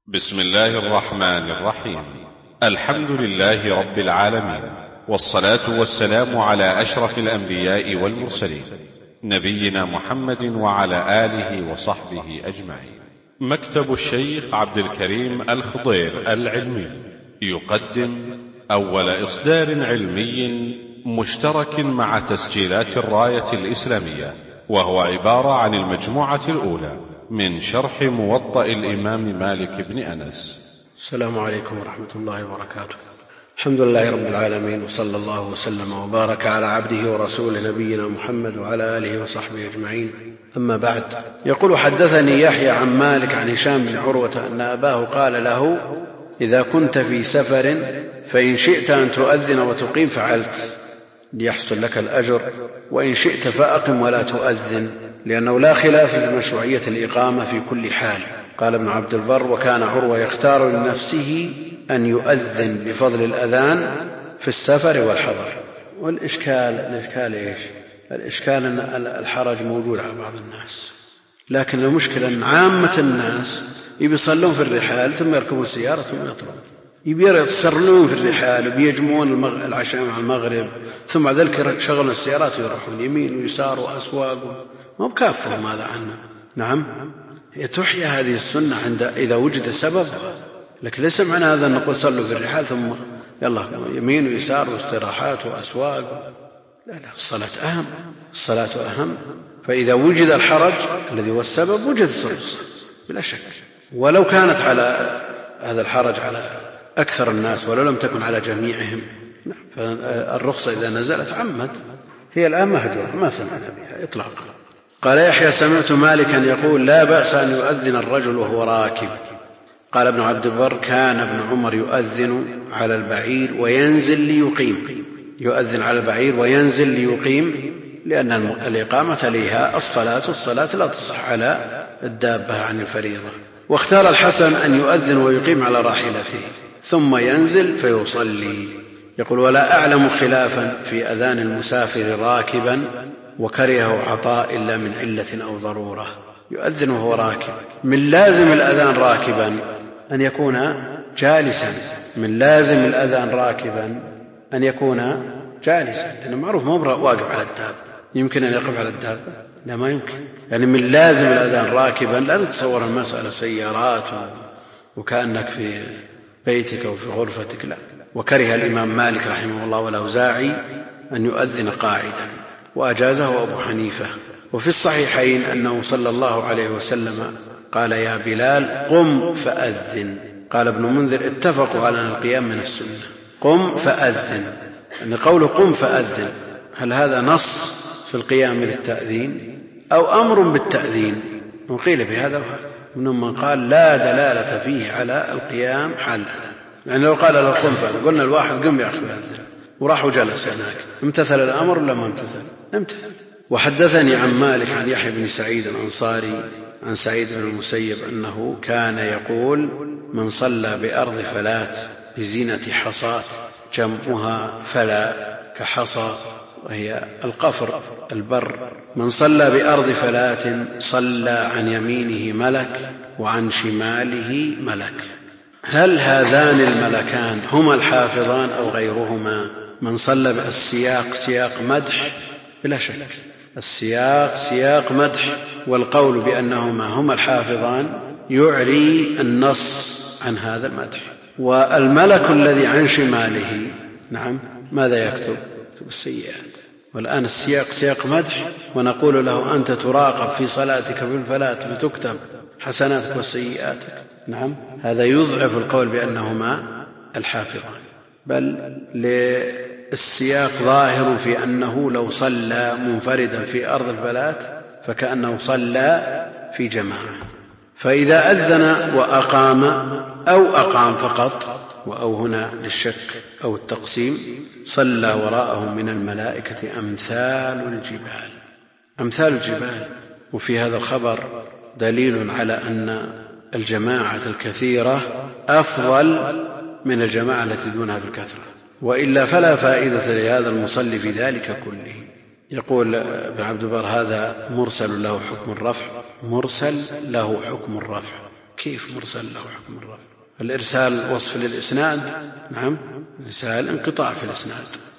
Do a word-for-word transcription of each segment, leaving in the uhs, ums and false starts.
بسم الله الرحمن الرحيم. الحمد لله رب العالمين، والصلاة والسلام على أشرف الأنبياء والمرسلين، نبينا محمد وعلى آله وصحبه أجمعين. مكتب الشيخ عبد الكريم الخضير العلمي يقدم أول إصدار علمي مشترك مع تسجيلات الراية الإسلامية، وهو عبارة عن المجموعة الأولى من شرح موطأ الإمام مالك بن أنس. السلام عليكم ورحمة الله وبركاته. الحمد لله رب العالمين، وصلى الله وسلم وبارك على عبده ورسوله نبينا محمد وعلى آله وصحبه أجمعين. أما بعد، يقول: حدثني يحيى عن مالك عن هشام بن عروة أن أباه قال له: إذا كنت في سفر فإن شئت أن تؤذن وتقيم فعلت ليحصل لك الأجر، وإن شئت فأقم ولا تؤذن، لأنه لا خلاف في مشروعية الإقامة في كل حال. قال ابن عبد البر: وكان عروة يختار لنفسه أن يؤذن بفضل الأذان في السفر والحضر. والإشكال الإشكال إيش؟ الإشكال أن الحرج موجود على بعض الناس، لكن المشكلة أن عامة الناس يصلون في الرحال ثم يركبون السيارة ثم يطلعون، يبيرون في الرحال وبيجمعون العشاء مع المغرب، ثم بعد ذلك شغلوا السيارات ويروحون يمين ويسار وأسواق، ما بكافهم هذا عنا. نعم، تحيا هذه السنة عند إذا وجد سبب، لكن ليس معنى هذا أن نقول صلوا في الرحال ثم يلا يمين ويسار واستراحات وأسواق. لا لا، الصلاة أهم، الصلاة أهم. فإذا وجد الحرج الذي هو السبب وجدت الرخصة بلا شك، ولو كانت على هذا الحرج على أكثر الناس ولو لم تكن على جميعهم، فالرخصة إذا نزلت عمت، هي الآن مهجورة ما سمعت بها إطلاقا. قال يحيى: سمعت مالكا يقول: لا بأس أن يؤذن الرجل وهو راكب. قال ابن عبد البر: كان ابن عمر يؤذن على البعير وينزل ليقيم، يؤذن على البعير وينزل ليقيم، لأن الإقامة لها الصلاة، والصلاة لا تصح على الدابة عن الفريضة. واختار الحسن أن يؤذن ويقيم على راحلته ثم ينزل فيصلي. يقول: ولا أعلم خلافا في أذان المسافر راكبا، وكرهه عطاء إلا من علة أو ضرورة. يؤذن وهو راكب، من لازم الأذان راكبا أن يكون جالسا، من لازم الأذان راكبا أن يكون جالسا، لأنه معروف ما واقف على الدابة. يمكن أن يقف على الدابة؟ لا، ما يمكن. يعني من لازم الأذان راكبا، لا نتصور المسألة سيارات وكأنك في بيتك أو في غرفتك، لا. وكره الإمام مالك رحمه الله والأوزاعي أن يؤذن قاعدا، وأجازه أبو حنيفة. وفي الصحيحين أنه صلى الله عليه وسلم قال: يا بلال قم فأذن. قال ابن منذر: اتفقوا على أن القيام من السنة. قم فأذن، أن قوله قم فأذن هل هذا نص في القيام للتأذين أو أمر بالتأذين؟ وقيل بهذا وهذا، منهم من قال لا دلالة فيه على القيام حالا، يعني لو قال له قم فأذن قلنا الواحد قم يا أخي فأذن، وراح وجلس هناك، امتثل الأمر ولا ما امتثل؟ امتثل. وحدثني عن مالك عن يحيى بن سعيد الأنصاري عن سعيد بن المسيب أنه كان يقول: من صلى بأرض فلات بزينة حصاة، جمعها فلا كحصى وهي القفر البر، من صلى بأرض فلات صلى عن يمينه ملك وعن شماله ملك. هل هذان الملكان هما الحافظان أو غيرهما؟ من صلى بالسياق سياق مدح بلا شك، السياق سياق مدح، والقول بأنهما هما الحافظان يعري النص عن هذا المدح. والملك الذي عن شماله نعم ماذا يكتب؟ يكتب السيئات. والآن السياق سياق مدح، ونقول له أنت تراقب في صلاتك في الفلات فتكتب حسناتك وسيئاتك. نعم، هذا يضعف القول بأنهما الحافظان، بل للسياق ظاهر في أنه لو صلى منفردا في أرض الفلات فكأنه صلى في جماعة. فإذا أذن وأقام أو أقام فقط، وأو هنا للشك أو التقسيم، صلى وراءه من الملائكة أمثال الجبال، أمثال الجبال. وفي هذا الخبر دليل على أن الجماعة الكثيرة أفضل من الجماعة التي دونها في الكثرة، وإلا فلا فائدة لهذا المصلي في ذلك كله. يقول ابن عبد البر: هذا مرسل له حكم الرفع، مرسل له حكم الرفع. كيف مرسل له حكم الرفع؟ الإرسال وصف للإسناد، نعم، الإرسال انقطاع في الإسناد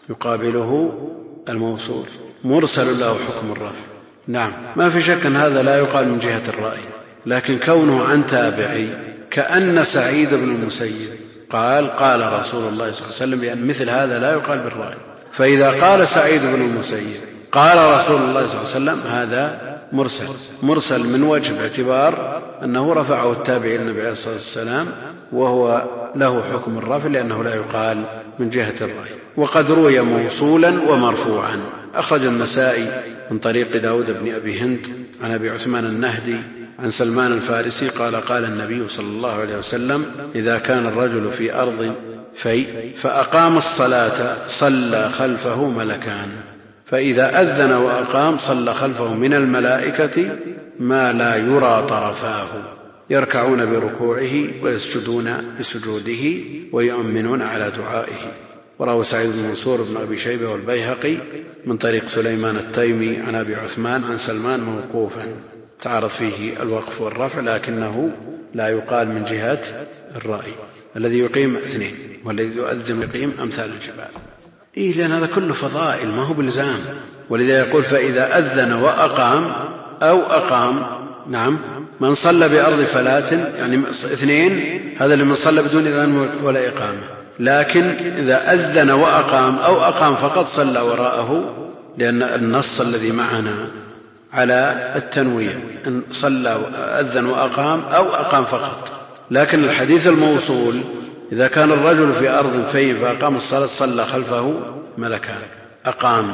يقابله الموصول، مرسل له حكم الرفع. نعم، ما في شك أن هذا لا يقال من جهة الرأي، لكن كونه عن تابعي كأن سعيد بن المسيب قال قال رسول الله صلى الله عليه وسلم، بأن مثل هذا لا يقال بالرأي. فإذا قال سعيد بن المسيب قال رسول الله صلى الله عليه وسلم هذا مرسل، مرسل من وجه باعتبار أنه رفعه التابعي النبي عليه الصلاة والسلام، وهو له حكم الرفع لأنه لا يقال من جهة الرأي. وقد روي موصولا ومرفوعا. أخرج النسائي من طريق داود بن أبي هند عن أبي عثمان النهدي عن سلمان الفارسي قال قال النبي صلى الله عليه وسلم: إذا كان الرجل في أرض في فأقام الصلاة صلى خلفه ملكان، فإذا أذن وأقام صلى خلفه من الملائكة ما لا يرى طرفاه، يركعون بركوعه ويسجدون بسجوده ويؤمنون على دعائه. وروى سعيد بن منصور بن أبي شيبة والبيهقي من طريق سليمان التيمي عن أبي عثمان عن سلمان موقوفا، تعرض فيه الوقف والرفع، لكنه لا يقال من جهة الرأي. الذي يقيم اثنين والذي يؤذن يقيم أمثال الجبال. إيه، لأن هذا كله فضائل ما هو بلزام. ولذا يقول: فإذا أذن وأقام أو أقام، نعم، من صلى بأرض فلات، يعني اثنين، هذا اللي من صلى بدون إذان ولا إقامة. لكن إذا أذن وأقام أو أقام فقط صلى وراءه، لأن النص الذي معنا على التنويه، إن صلى أذن وأقام أو أقام فقط. لكن الحديث الموصول: إذا كان الرجل في أرض في فأقام الصلاة صلى خلفه ملكان، أقام.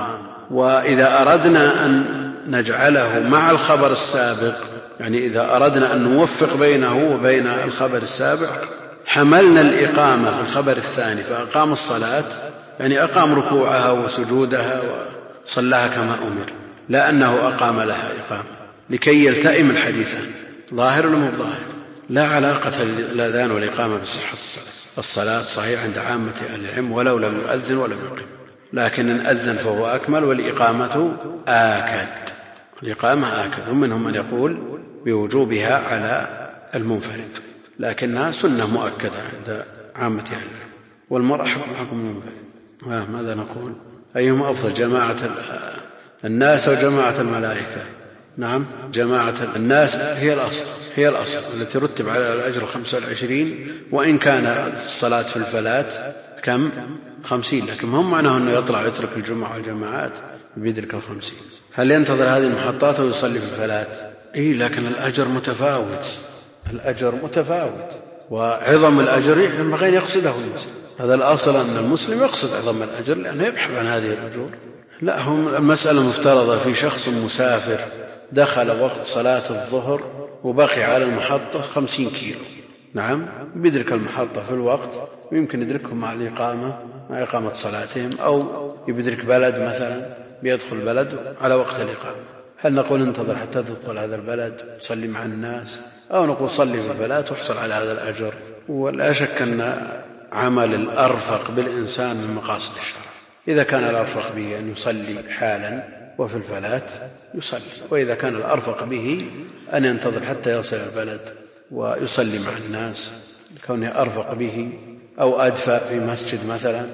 وإذا أردنا أن نجعله مع الخبر السابق، يعني إذا أردنا أن نوفق بينه وبين الخبر السابق، حملنا الإقامة في الخبر الثاني فأقام الصلاة، يعني أقام ركوعها وسجودها وصلاها كما أمر، لا أنه أقام لها إقامة، لكي يلتئم الحديثان. ظاهر ولا مو ظاهر؟ لا علاقة الأذان والإقامة بصحة الصلاة. الصلاة صحيح عند عامة أهل العلم ولو لم يؤذن ولم يقم، لكن إن أذن فهو أكمل، والإقامة آكد، الإقامة آكد. ومنهم من يقول بوجوبها على المنفرد، لكنها سنة مؤكدة عند عامة أهل العلم. والمرأة حكم المنفرد. ماذا نقول؟ أيهما أفضل، جماعة الناس أو جماعة الملائكة؟ نعم، جماعة الناس هي الأصل، هي الأصل التي رتب على الأجر خمسة وعشرين، وإن كان الصلاة في الفلات كم؟ خمسين، لكن هم معناه أنه يطلع يترك الجمعة والجماعات بيدرك الخمسين. هل ينتظر هذه المحطات ويصلي في الفلات؟ إيه، لكن الأجر متفاوت، الأجر متفاوت، وعظم الأجر ينبغي أن يقصده المسلم. هذا الأصل أن المسلم يقصد عظم الأجر لأنه يبحث عن هذه الأجور. لا، هم المسألة مفترضة في شخص مسافر دخل وقت صلاة الظهر وبقي على المحطة خمسين كيلو، نعم، بيدرك المحطة في الوقت، ويمكن يدركهم مع الإقامة، مع إقامة صلاتهم، أو يدرك بلد مثلا بيدخل بلد على وقت الإقامة. هل نقول انتظر حتى تدخل هذا البلد صلي مع الناس، أو نقول صلي في البلد واحصل على هذا الأجر؟ ولا شك أن عمل الأرفق بالإنسان من مقاصد الشرع. إذا كان الأرفق به أن يصلي حالا وفي الفلات يصلي، وإذا كان الأرفق به أن ينتظر حتى يصل البلد ويصلي مع الناس، كونه أرفق به، أو أدفى في مسجد مثلا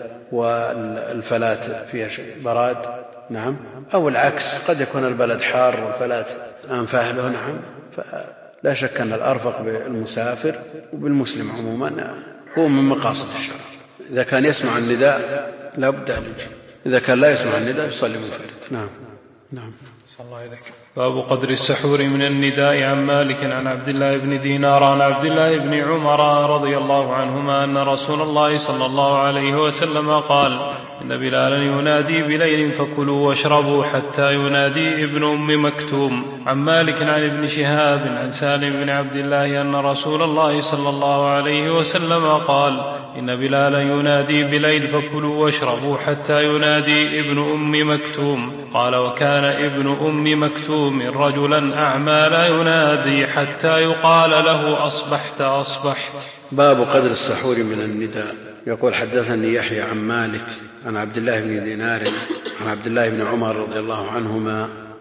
والفلات فيها براد، نعم، أو العكس، قد يكون البلد حار والفلات أنفاه له، نعم. فلا شك أن الأرفق بالمسافر وبالمسلم عموما هو من مقاصد الشرع. إذا كان يسمع النداء لا بد أن يجي، إذا كان لا يسمع النداء يصلي منفرد. نعم نعم. صلى الله عليك. باب قدر السحور من النداء. عن مالك عن عبد الله بن دينار عن عبد الله بن عمر رضي الله عنهما أن رسول الله صلى الله عليه وسلم قال: إن بلالا ينادي بليل فكلوا واشربوا حتى ينادي ابن أم مكتوم. عن مالك عن ابن شهاب عن سالم بن عبد الله أن رسول الله صلى الله عليه وسلم قال: إن بلالا ينادي بليل فكلوا واشربوا حتى ينادي ابن أم مكتوم. قال: وكان ابن أم مكتوم رجلا أعمى لا ينادي حتى يقال له أصبحت أصبحت. باب قدر السحور من النداء. يقول: حدثني يحيى عن مالك عن عبد الله بن دينار عن عبد الله بن عمر رضي الله عنهما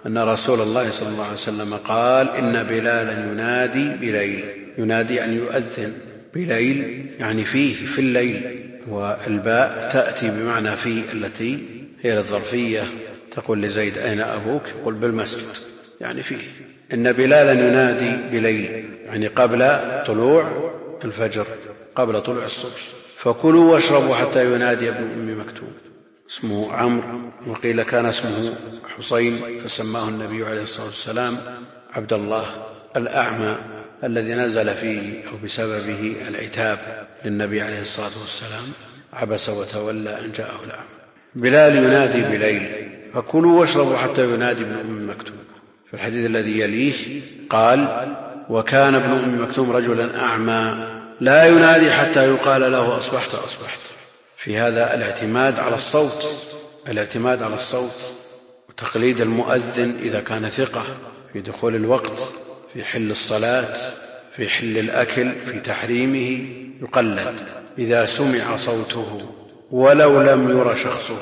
أن رسول الله صلى الله عليه وسلم قال إن بلالا ينادي بليل. ينادي يعني يؤذن، بليل يعني فيه، في الليل، والباء تأتي بمعنى فيه التي هي للظرفية. تقول لزيد أين أبوك؟ يقول بالمسجد، يعني فيه. إن بلالا ينادي بليل يعني قبل طلوع الفجر، قبل طلوع الصبح. فكلوا واشربوا حتى ينادي ابن أم مكتوم. اسمه عمرو، وقيل كان اسمه حسين، فسماه النبي عليه الصلاة والسلام عبد الله الأعمى الذي نزل فيه أو بسببه العتاب للنبي عليه الصلاة والسلام، عبس وتولى أن جاءه الأعمى. بلال ينادي بليل. فكلوا واشربوا حتى ينادي ابن أم مكتوم. في الحديث الذي يليه قال وكان ابن أم مكتوم رجلا أعمى لا ينادي حتى يقال له أصبحت أصبحت. في هذا الاعتماد على الصوت، الاعتماد على الصوت وتقليد المؤذن إذا كان ثقة في دخول الوقت، في حل الصلاة، في حل الأكل، في تحريمه، يقلد إذا سمع صوته ولو لم ير شخصه.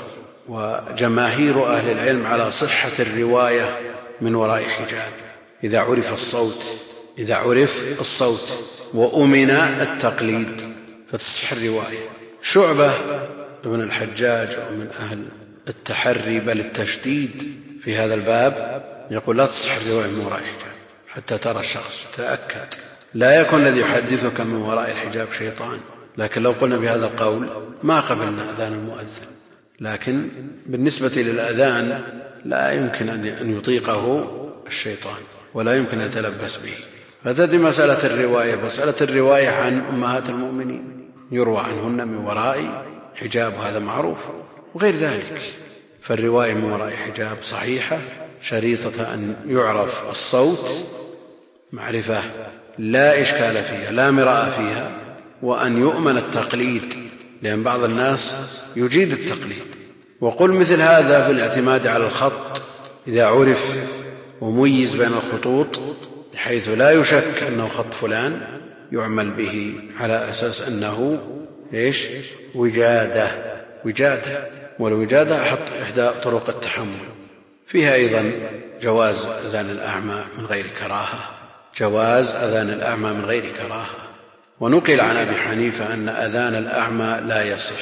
وجماهير أهل العلم على صحة الرواية من وراء حجاب. إذا عرف الصوت، إذا عرف الصوت وأمن التقليد فتصح الرواية. شعبة ابن الحجاج ومن أهل التحري بل التشديد في هذا الباب يقول لا تصح الرواية من وراء حجاب حتى ترى الشخص، تأكد. لا يكون الذي يحدثك من وراء الحجاب شيطان. لكن لو قلنا بهذا القول ما قبلنا أذان المؤذن. لكن بالنسبة للأذان لا يمكن أن يطيقه الشيطان ولا يمكن أن يتلبس به. فتدي مسألة الرواية، مسألة الرواية عن أمهات المؤمنين يروى عنهن من وراء حجاب، هذا معروف، وغير ذلك. فالرواية من وراء حجاب صحيحة شريطة أن يعرف الصوت معرفة لا إشكال فيها لا مراء فيها، وأن يؤمن التقليد، لأن بعض الناس يجيد التقليد. وقل مثل هذا في الاعتماد على الخط إذا عرف وميز بين الخطوط بحيث لا يشك أنه خط فلان يعمل به على أساس أنه إيش؟ وجادة. وجادة، والوجادة إحدى طرق التحمل. فيها أيضا جواز أذان الأعمى من غير كراهة، جواز أذان الأعمى من غير كراهة. ونقل عن أبي حنيفة أن أذان الأعمى لا يصح،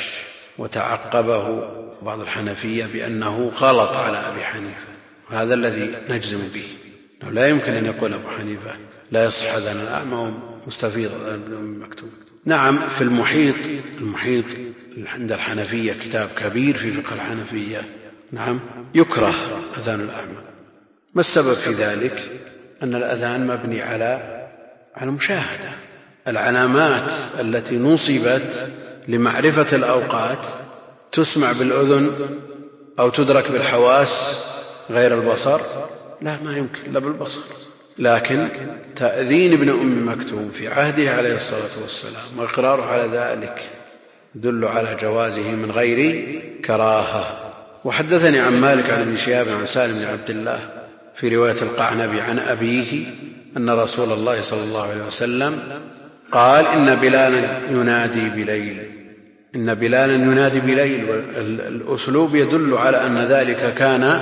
وتعقبه بعض الحنفية بأنه غلط على أبي حنيفة. هذا الذي نجزم به، أنه لا يمكن أن يقول أبو حنيفة لا يصح أذان الأعمى مستفيض ابن أم مكتوم. نعم، في المحيط، المحيط عند الحنفية كتاب كبير في فقه الحنفية، نعم، يكره أذان الأعمى. ما السبب في ذلك؟ أن الأذان مبني على على مشاهدة. العلامات التي نصبت لمعرفة الأوقات تسمع بالأذن أو تدرك بالحواس غير البصر؟ لا، ما يمكن إلا بالبصر. لكن تأذين ابن أم مكتوم في عهده عليه الصلاة والسلام وإقراره على ذلك يدل على جوازه من غير كراهة. وحدثني عن مالك عن ابن شهاب عن سالم بن عبد الله في رواية القعنبي عن أبيه أن رسول الله صلى الله عليه وسلم قال إن بلالا ينادي بليل. إن بلالا ينادي بليل، والأسلوب يدل على أن ذلك كان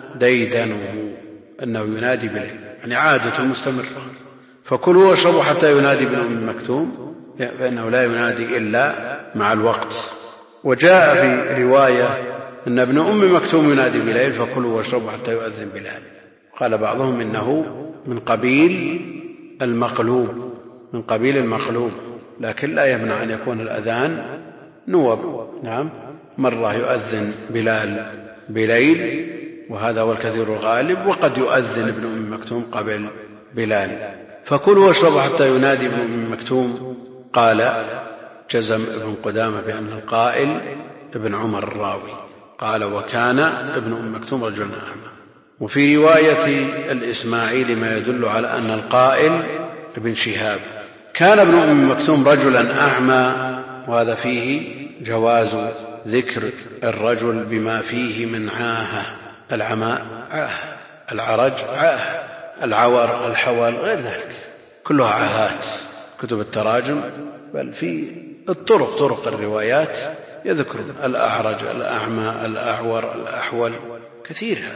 ديدنه، أنه ينادي بليل يعني عادة مستمرة. فكلوا واشربوا حتى ينادي ابن أم مكتوم، فإنه لا ينادي إلا مع الوقت. وجاء في رواية أن ابن أم مكتوم ينادي بليل فكلوا واشربوا حتى يؤذن بلال. قال بعضهم إنه من قبيل المقلوب، من قبيل المقلوب، لكن لا يمنع أن يكون الأذان نوب. نعم، مرة يؤذن بلال بليل وهذا هو الكثير الغالب، وقد يؤذن ابن أم مكتوم قبل بلال. فكلوا واشربوا حتى ينادي ابن أم مكتوم. قال جزم ابن قدامة بأن القائل ابن عمر الراوي. قال وكان ابن أم مكتوم رجلا أعمى. وفي رواية الإسماعيلي ما يدل على أن القائل ابن شهاب. كان ابن أم مكتوم رجلا أعمى، وهذا فيه جواز ذكر الرجل بما فيه من عاهة. العماء عاه، العرج عاه، العور الحول، غير ذلك كلها عاهات. كتب التراجم بل في الطرق طرق الروايات يذكر الأعرج، الأعمى، الأعور، الأحول، كثير هذا.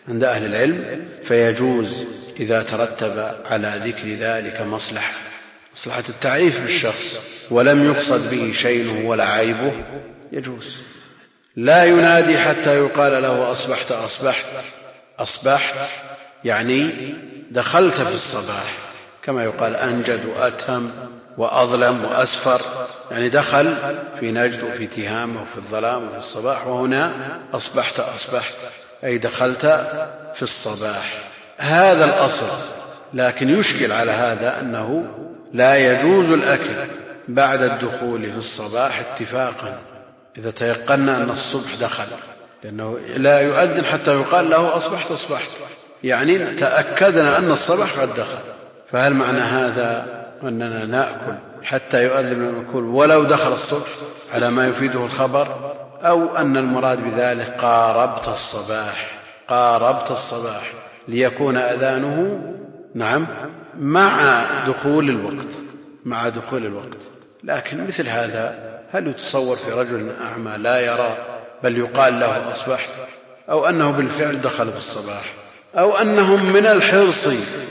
عند أهل العلم، فيجوز إذا ترتب على ذكر ذلك مصلحة مصلحة التعريف بالشخص ولم يقصد به شينه ولا عيبه يجوز. لا ينادي حتى يقال له أصبحت أصبحت أصبحت يعني دخلت في الصباح، كما يقال أنجد وأتهم وأظلم وأسفر، يعني دخل في نجد وفي تهام وفي الظلام وفي الصباح، وهنا أصبحت أصبحت أي دخلت في الصباح. هذا الأصل، لكن يشكل على هذا أنه لا يجوز الأكل بعد الدخول في الصباح اتفاقا إذا تيقنا أن الصبح دخل، لأنه لا يؤذن حتى يقال له أصبحت أصبحت، يعني تأكدنا أن الصباح قد دخل. فهل معنى هذا أننا نأكل حتى يؤذن ونقول ولو دخل الصبح على ما يفيده الخبر، أو أن المراد بذلك قاربت الصباح قاربت الصباح ليكون أذانه نعم مع دخول الوقت مع دخول الوقت. لكن مثل هذا هل يتصور في رجل أعمى لا يرى بل يقال له أصبحت، أو أنه بالفعل دخل في الصباح، أو أنهم من الحرص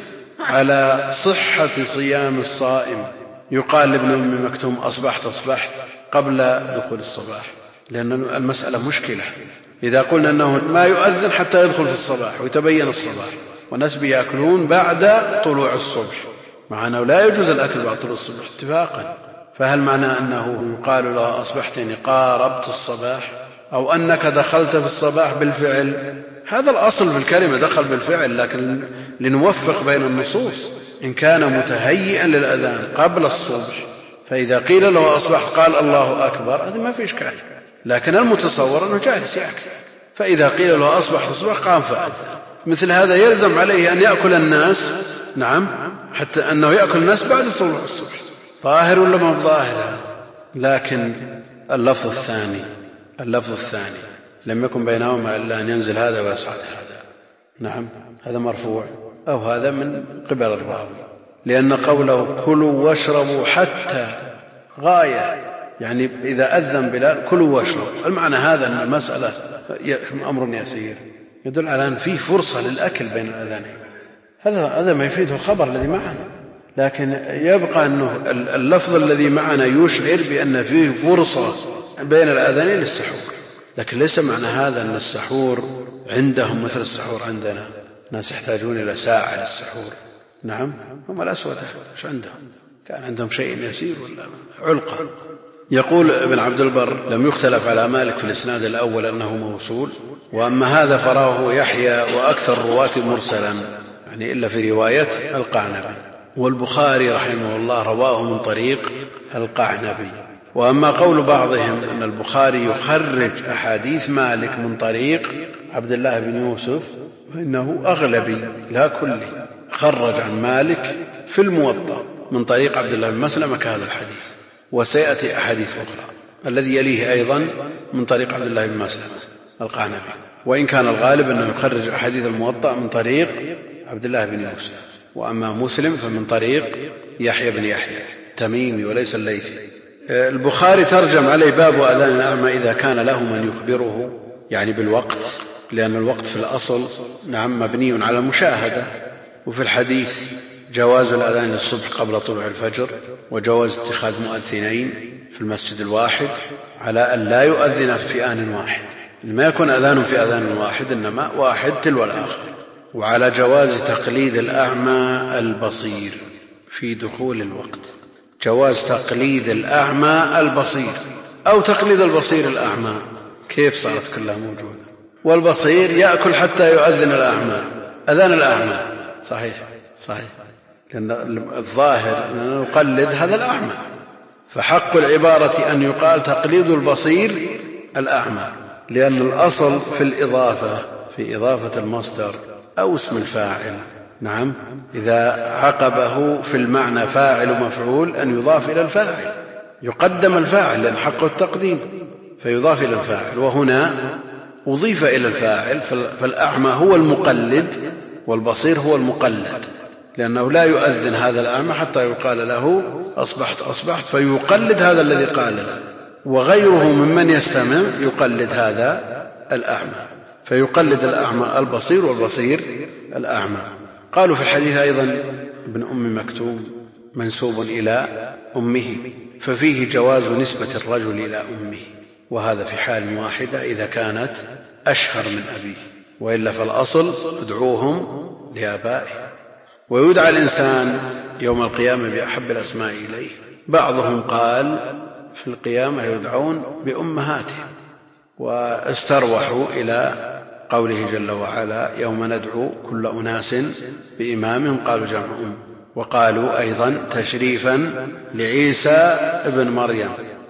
على صحة صيام الصائم يقال لابن أم مكتوم أصبحت أصبحت قبل دخول الصباح، لأن المسألة مشكلة. إذا قلنا أنه ما يؤذن حتى يدخل في الصباح ويتبين الصباح، والناس بيأكلون بعد طلوع الصبح، مع أنه لا يجوز الأكل بعد طلوع الصبح اتفاقا، فهل معنى أنه يقال له أصبحت يعني قاربت الصباح، أو أنك دخلت في الصباح بالفعل؟ هذا الأصل في الكلمة دخل بالفعل، لكن لنوفق بين النصوص. إن كان متهيئا للأذان قبل الصبح فإذا قيل له أصبحت قال الله أكبر، هذا ما في إشكال، لكن المتصور أنه جالس يأكل، فإذا قيل له أصبحت الصبح قام فأذن. مثل هذا يلزم عليه أن يأكل الناس نعم حتى أنه يأكل الناس بعد طلوع الصبح. ظاهر ولا ما ظاهر؟ لكن اللفظ الثاني اللفظ الثاني لم يكن بينهما إلا أن ينزل هذا ويصعد هذا، نعم هذا مرفوع أو هذا من قبل الراوي، لأن قوله كلوا واشربوا حتى غاية، يعني إذا أذن بلال كلوا واشربوا، المعنى هذا أن المسألة أمر يسير يدل على أن فيه فرصة للأكل بين الأذانين. هذا هذا ما يفيده الخبر الذي معنا، لكن يبقى أنه اللفظ الذي معنا يشعر بأن فيه فرصة بين الأذانين للسحور، لكن ليس معنى هذا أن السحور عندهم مثل السحور عندنا. ناس يحتاجون إلى ساعة للسحور، نعم هم الأسود ايش عندهم؟ كان عندهم شيء يسير ولا علقة. يقول ابن عبد البر لم يختلف على مالك في الإسناد الأول أنه موصول، وأما هذا فراه يحيى وأكثر الرواة مرسلا، يعني إلا في رواية القعنبي، والبخاري رحمه الله رواه من طريق القعنبي. وأما قول بعضهم أن البخاري يخرج أحاديث مالك من طريق عبد الله بن يوسف فإنه أغلبي لا كلي، خرج عن مالك في الموطأ من طريق عبد الله بن مسلمة كهذا الحديث، وسيأتي أحاديث أخرى الذي يليه أيضا من طريق عبد الله بن مسلمة القعنبي، وإن كان الغالب أنه يخرج أحاديث الموطأ من طريق عبد الله بن يوسف. وأما مسلم فمن طريق يحيى بن يحيى تميمي وليس الليثي. البخاري ترجم عليه باب أذان الأعمى إذا كان له من يخبره يعني بالوقت، لأن الوقت في الأصل نعم مبني على المشاهدة، وفي الحديث جواز الأذان للصبح قبل طلوع الفجر، وجواز اتخاذ مؤذنين في المسجد الواحد على أن لا يؤذن في آن واحد، ما يكون أذان في أذان واحد إنما واحد تلو الآخر، وعلى جواز تقليد الأعمى البصير في دخول الوقت، جواز تقليد الأعمى البصير أو تقليد البصير الأعمى، كيف صارت كلها موجودة؟ والبصير يأكل حتى يؤذن الأعمى، أذان الأعمى صحيح صحيح، لأن الظاهر أن نقلد هذا الأعمى، فحق العبارة أن يقال تقليد البصير الأعمى، لأن الأصل في الإضافة في إضافة المصدر أو اسم الفاعل، نعم إذا عقبه في المعنى فاعل ومفعول أن يضاف إلى الفاعل، يقدم الفاعل لأن حقه التقديم فيضاف إلى الفاعل، وهنا أضيف إلى الفاعل، فالأعمى هو المقلد والبصير هو المقلد، لأنه لا يؤذن هذا الأعمى حتى يقال له أصبحت أصبحت فيقلد هذا الذي قال له، وغيره ممن يستمع يقلد هذا الأعمى. فيقلد الأعمى البصير والبصير الأعمى. قالوا في الحديث أيضا ابن أم مكتوم منسوب إلى أمه، ففيه جواز نسبة الرجل إلى أمه، وهذا في حال واحدة إذا كانت أشهر من أبيه، وإلا فالأصل ادعوهم لآبائه. ويدعى الإنسان يوم القيامة بأحب الأسماء إليه. بعضهم قال في القيامة يدعون بأمهاتهم، واستروحوا إلى قوله جل وعلا يوم ندعو كل أناس بإمام قالوا جمع أم. وقالوا أيضا تشريفا لعيسى ابن مريم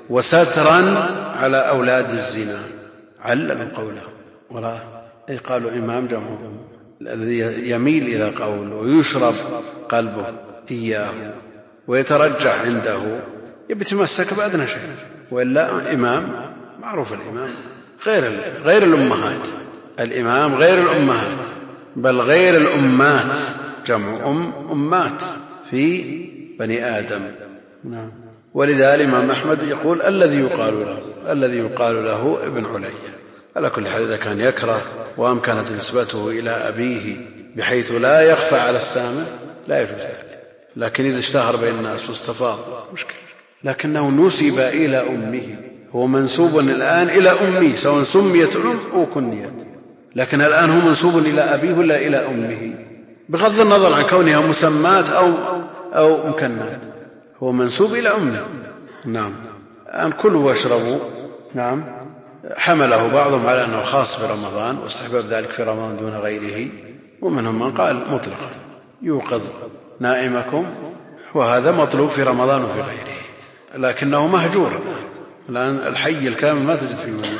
وسترا على أولاد الزنا، عللوا قوله ولا أي قالوا إمام جمع أم، الذي يميل إلى قول ويشرب قلبه إياه ويترجح عنده يتمسك بأدنى شيء، وإلا إمام معروف الإمام غير غير الأمهات، الإمام غير الأمهات، بل غير الأمات، جمع أم أمات في بني آدم. نعم. ولذا الإمام أحمد يقول الذي يقال له الذي يقال له ابن علي. على كل حال إذا كان يكره وأمكنت نسبته إلى أبيه بحيث لا يخفى على السامع لا يجوز ذلك، لكن إذا اشتهر بين الناس واستفاض مشكلة. لكنه نسب إلى أمه، هو منسوب الآن إلى أمه سواء سميت أم أو كنيت، لكن الآن هو منسوب إلى أبيه ولا إلى أمه، بغض النظر عن كونها مسمات أو, أو مكنات، هو منسوب إلى أمه. نعم. الآن كلوا واشربوا. نعم. حمله بعضهم على أنه خاص في رمضان واستحباب ذلك في رمضان دون غيره، ومنهم من قال مطلقا يوقظ نائمكم، وهذا مطلوب في رمضان وفي غيره، لكنه مهجور الآن. الحي الكامل ما تجد فيه من.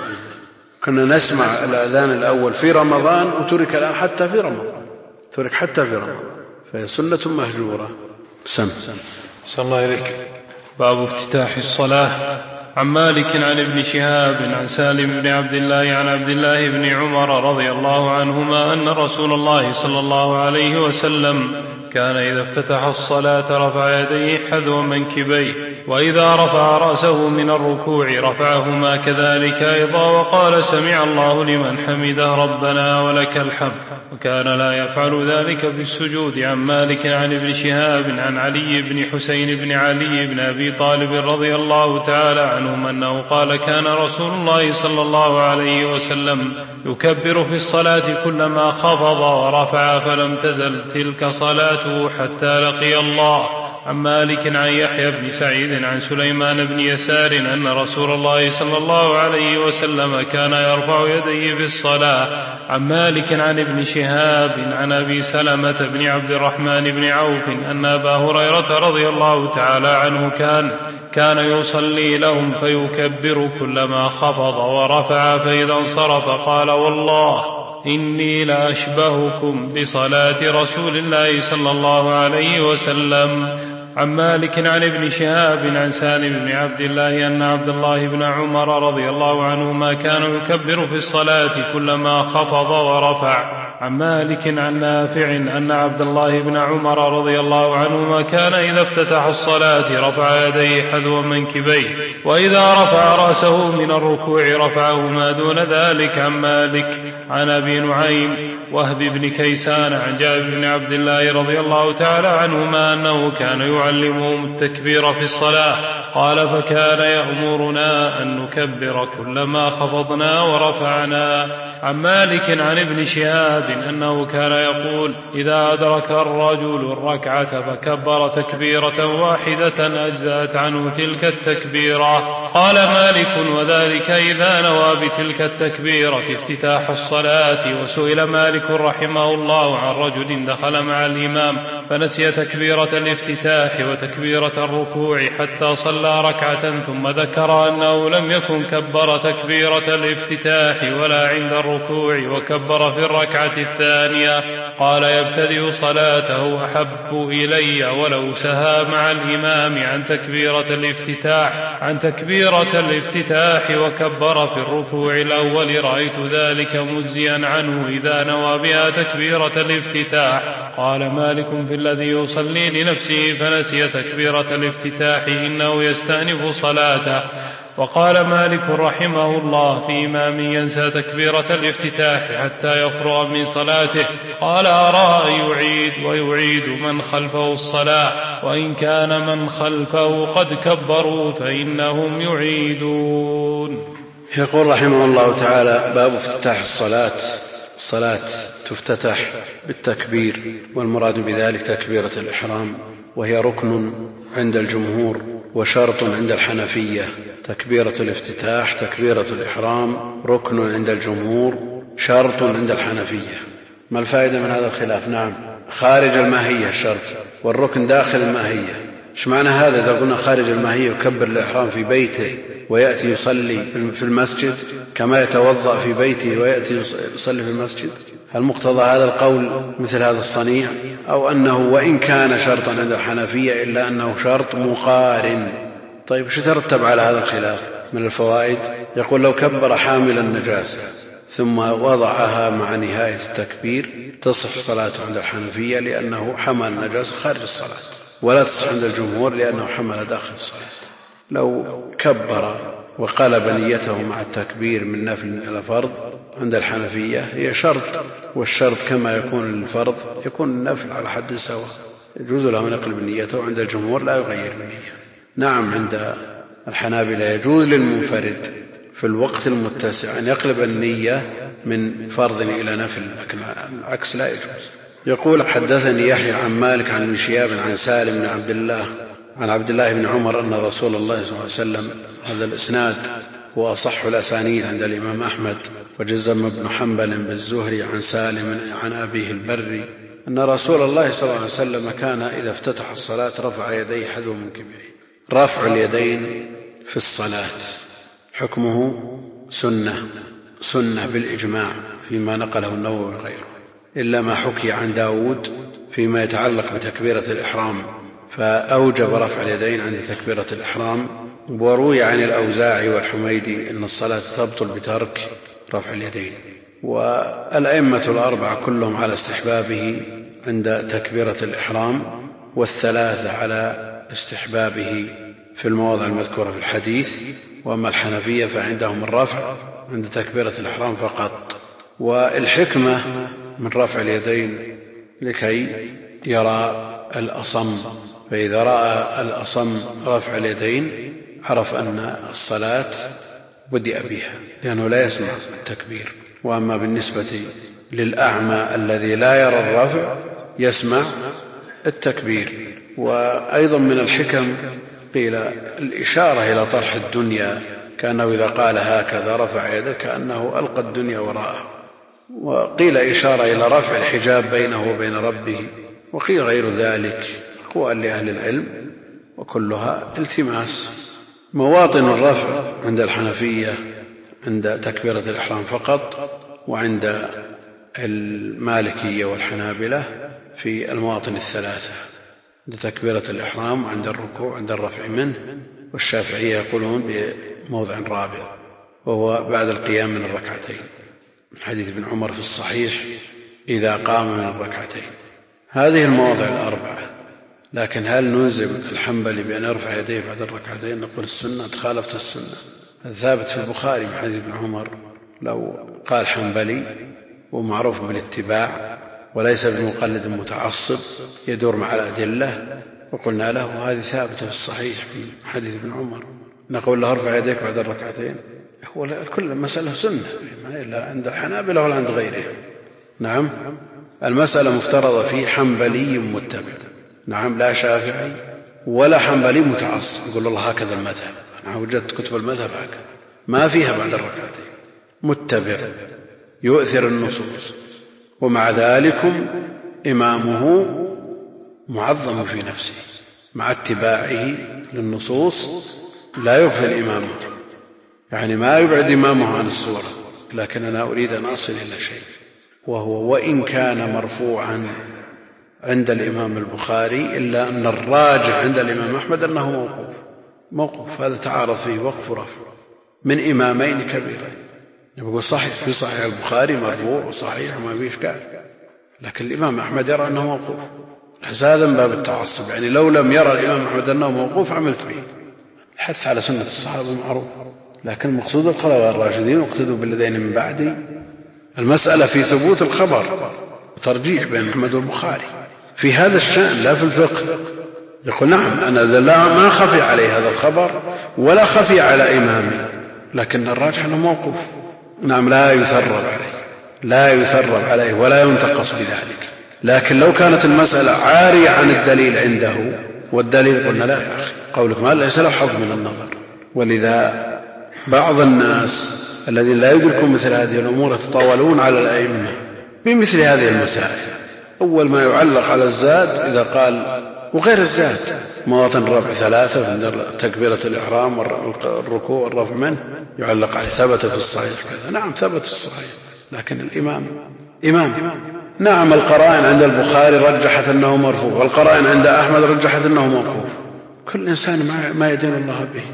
كنا نسمع الأذان الأول في رمضان وترك الآن حتى في رمضان، ترك حتى في رمضان، فهي سنة مهجورة. سم صلى الله عليك. باب افتتاح الصلاة. عن مالك عن ابن شهاب عن سالم بن عبد الله عن عبد الله بن عمر رضي الله عنهما أن رسول الله صلى الله عليه وسلم كان إذا افتتح الصلاة رفع يديه حذو منكبيه، وإذا رفع رأسه من الركوع رفعهما كذلك أيضا، وقال سمع الله لمن حمده ربنا ولك الحمد، وكان لا يفعل ذلك في السجود. عن مالك عن ابن شهاب عن علي بن حسين بن علي بن أبي طالب رضي الله تعالى عنهم أنه قال كان رسول الله صلى الله عليه وسلم يكبر في الصلاة كلما خفض ورفع، فلم تزل تلك صلاته حتى لقي الله. عن مالك عن يحيى بن سعيد عن سليمان بن يسار أن رسول الله صلى الله عليه وسلم كان يرفع يديه في الصلاة. عن مالك عن ابن شهاب عن أبي سلمة بن عبد الرحمن بن عوف أن أبا هريرة رضي الله تعالى عنه كان كان يصلي لهم فيكبر كلما خفض ورفع، فإذا انصرف قال والله إني لأشبهكم بصلاة رسول الله صلى الله عليه وسلم. عن مالك عن ابن شهاب عن سالم بن عبد الله أن عبد الله بن عمر رضي الله عنهما كان يكبر في الصلاة كلما خفض ورفع. عن مالك عن نافع أن عبد الله بن عمر رضي الله عنهما كان إذا افتتح الصلاة رفع يديه حذو منكبيه، وإذا رفع رأسه من الركوع رفعهما دون ذلك. عن مالك عن أبي نعيم وهب بن كيسان عن جابر بن عبد الله رضي الله تعالى عنهما أنه كان يعلمهم التكبير في الصلاة، قال فكان يأمرنا أن نكبر كلما خفضنا ورفعنا. عن مالك عن ابن شهاب أنه كان يقول إذا أدرك الرجل الركعة فكبر تكبيرة واحدة أجزأت عنه تلك التكبيرة. قال مالك وذلك إذا نوى بتلك التكبيرة افتتاح الصلاة. وسئل مالك رحمه الله عن رجل دخل مع الإمام فنسي تكبيرة الافتتاح وتكبيرة الركوع حتى صلى ركعة، ثم ذكر أنه لم يكن كبر تكبيرة الافتتاح ولا عند الركوع وكبر في الركعة الثانية. قال يبتدئ صلاته أحب إلي ولو سهى مع الإمام عن تكبيرة الافتتاح عن تكبيرة الافتتاح وكبر في الركوع الأول، رأيت ذلك مجزيا عنه إذا نوى بها تكبيرة الافتتاح. قال مالك في الذي يصلي لنفسه فنسي تكبيرة الافتتاح إنه يستأنف صلاته. وقال مالك رحمه الله في إمام ينسى تكبيرة الافتتاح حتى يفرغ من صلاته قال أرى أن يعيد ويعيد من خلفه الصلاة وإن كان من خلفه قد كبروا فإنهم يعيدون. يقول رحمه الله تعالى: باب افتتاح الصلاة. الصلاة تفتتح بالتكبير، والمراد بذلك تكبيرة الإحرام، وهي ركن عند الجمهور وشرط عند الحنفية. تكبيرة الافتتاح تكبيرة الإحرام ركن عند الجمهور شرط عند الحنفية. ما الفائدة من هذا الخلاف؟ نعم، خارج الماهية الشرط والركن داخل الماهية. ايش معنى هذا؟ إذا قلنا خارج الماهية يكبر الإحرام في بيته ويأتي يصلي في المسجد كما يتوضأ في بيته ويأتي يصلي في المسجد؟ هل مقتضى هذا القول مثل هذا الصنيع، أو أنه وإن كان شرطا عند الحنفية إلا أنه شرط مقارن؟ طيب شو ترتب على هذا الخلاف من الفوائد؟ يقول: لو كبر حامل النجاسة ثم وضعها مع نهاية التكبير تصح صلاته عند الحنفية لأنه حمل النجاسة خارج الصلاة، ولا تصح عند الجمهور لأنه حمل داخل الصلاة. لو كبر وقلب نيته مع التكبير من نفل إلى فرض عند الحنفية هي شرط، والشرط كما يكون للفرض يكون النفل على حد سواء، يجوز له أن يقلب نيته، وعند الجمهور لا يغير النية. نعم، عند الحنابلة يجوز للمنفرد في الوقت المتسع أن يقلب النية من فرض إلى نفل، لكن العكس لا يجوز. يقول: حدثني يحيى عن مالك عن ابن شهاب عن سالم بن عبد الله عن عبد الله بن عمر أن رسول الله صلى الله عليه وسلم، هذا الإسناد هو أصح الأسانيد عند الإمام أحمد، وجزم ابن حنبل بالزهري عن سالم عن أبيه البري أن رسول الله صلى الله عليه وسلم كان إذا افتتح الصلاة رفع يديه حذو منكبيه. رفع اليدين في الصلاة حكمه سنة سنة بالإجماع فيما نقله النووي وغيره، إلا ما حكي عن داود فيما يتعلق بتكبيرة الإحرام، فأوجب رفع اليدين عند تكبيرة الإحرام. وروي عن الأوزاعي والحميدي أن الصلاة تبطل بترك رفع اليدين. والأئمة الأربعة كلهم على استحبابه عند تكبيرة الإحرام، والثلاثة على استحبابه في المواضع المذكورة في الحديث. وأما الحنفية فعندهم الرفع عند تكبيرة الإحرام فقط. والحكمة من رفع اليدين لكي يرى الأصم، فإذا رأى الأصم رفع اليدين عرف أن الصلاة بدأ بها لأنه لا يسمع التكبير. وأما بالنسبة للأعمى الذي لا يرى الرفع يسمع التكبير. وأيضا من الحكم قيل الإشارة إلى طرح الدنيا، كأنه إذا قال هكذا رفع يده كأنه ألقى الدنيا وراءه. وقيل إشارة إلى رفع الحجاب بينه وبين ربه، وقيل غير ذلك، أقوال لأهل العلم وكلها التماس. مواطن الرفع عند الحنفية عند تكبيرة الإحرام فقط، وعند المالكية والحنابلة في المواطن الثلاثة، عند تكبيرة الإحرام وعند الركوع عند الرفع منه. والشافعية يقولون بموضع رابع وهو بعد القيام من الركعتين، من حديث ابن عمر في الصحيح إذا قام من الركعتين. هذه المواضع الأربعة. لكن هل نلزم الحنبلي بأن يرفع يديه بعد الركعتين؟ نقول السنة تخالفت السنة الثابت في البخاري من حديث ابن عمر. لو قال حنبلي ومعروف بالاتباع وليس بمقلد متعصب يدور مع الأدلة، وقلنا له هذه ثابتة في الصحيح في حديث ابن عمر، نقول له ارفع يديك بعد الركعتين. هو كل مسألة سنة، ما إلا عند الحنابلة ولا عند غيرهم. نعم، المسألة مفترضة في حنبلي متبع، نعم، لا شافعي ولا حنبلي متعصب يقول الله هكذا المذهب. أنا وجدت كتب المذهب هكذا ما فيها بعد الركعتين، متبع يؤثر النصوص، ومع ذلك إمامه معظم في نفسه، مع اتباعه للنصوص لا يغفل إمامه، يعني ما يبعد إمامه عن السورة. لكن أنا أريد أن أصل إلى شيء، وهو وإن كان مرفوعا عند الإمام البخاري إلا أن الراجح عند الإمام أحمد أنه موقوف. موقوف هذا تعارض فيه وقف ورفع من إمامين كبيرين. يقول صحيح في صحيح البخاري مرفوع وصحيح وما فيه إشكال، لكن الإمام أحمد يرى أنه موقوف. هذا من باب التعصب، يعني لو لم يرى الإمام أحمد أنه موقوف عملت به، الحث على سنة الصحابة معروف، لكن مقصود الخلفاء الراشدين واقتدوا بالذين من بعدي. المسألة في ثبوت الخبر وترجيح بين أحمد والبخاري في هذا الشأن لا في الفقه. يقول نعم أنا لا ما خفي عليه هذا الخبر ولا خفي على إمامي، لكن الراجح أنه موقوف. نعم لا يثرب عليه لا يثرب عليه ولا ينتقص بذلك، لكن لو كانت المسألة عارية عن الدليل عنده والدليل قلنا لا يا أخي قولك ما ليس له حظ من النظر. ولذا بعض الناس الذين لا يدركون مثل هذه الأمور يتطاولون على الأئمة بمثل هذه المسائل. أول ما يعلق على الزاد إذا قال وغير الزاد مواطن الرفع ثلاثة في تكبيرة الإحرام والركوع والرفع منه يعلق عليه ثبت في الصحيح كذا. نعم ثبت في الصحيح، لكن الإمام إمام. نعم القرائن عند البخاري رجحت أنه مرفوع والقرائن عند أحمد رجحت أنه موقوف. كل إنسان ما يدين الله به.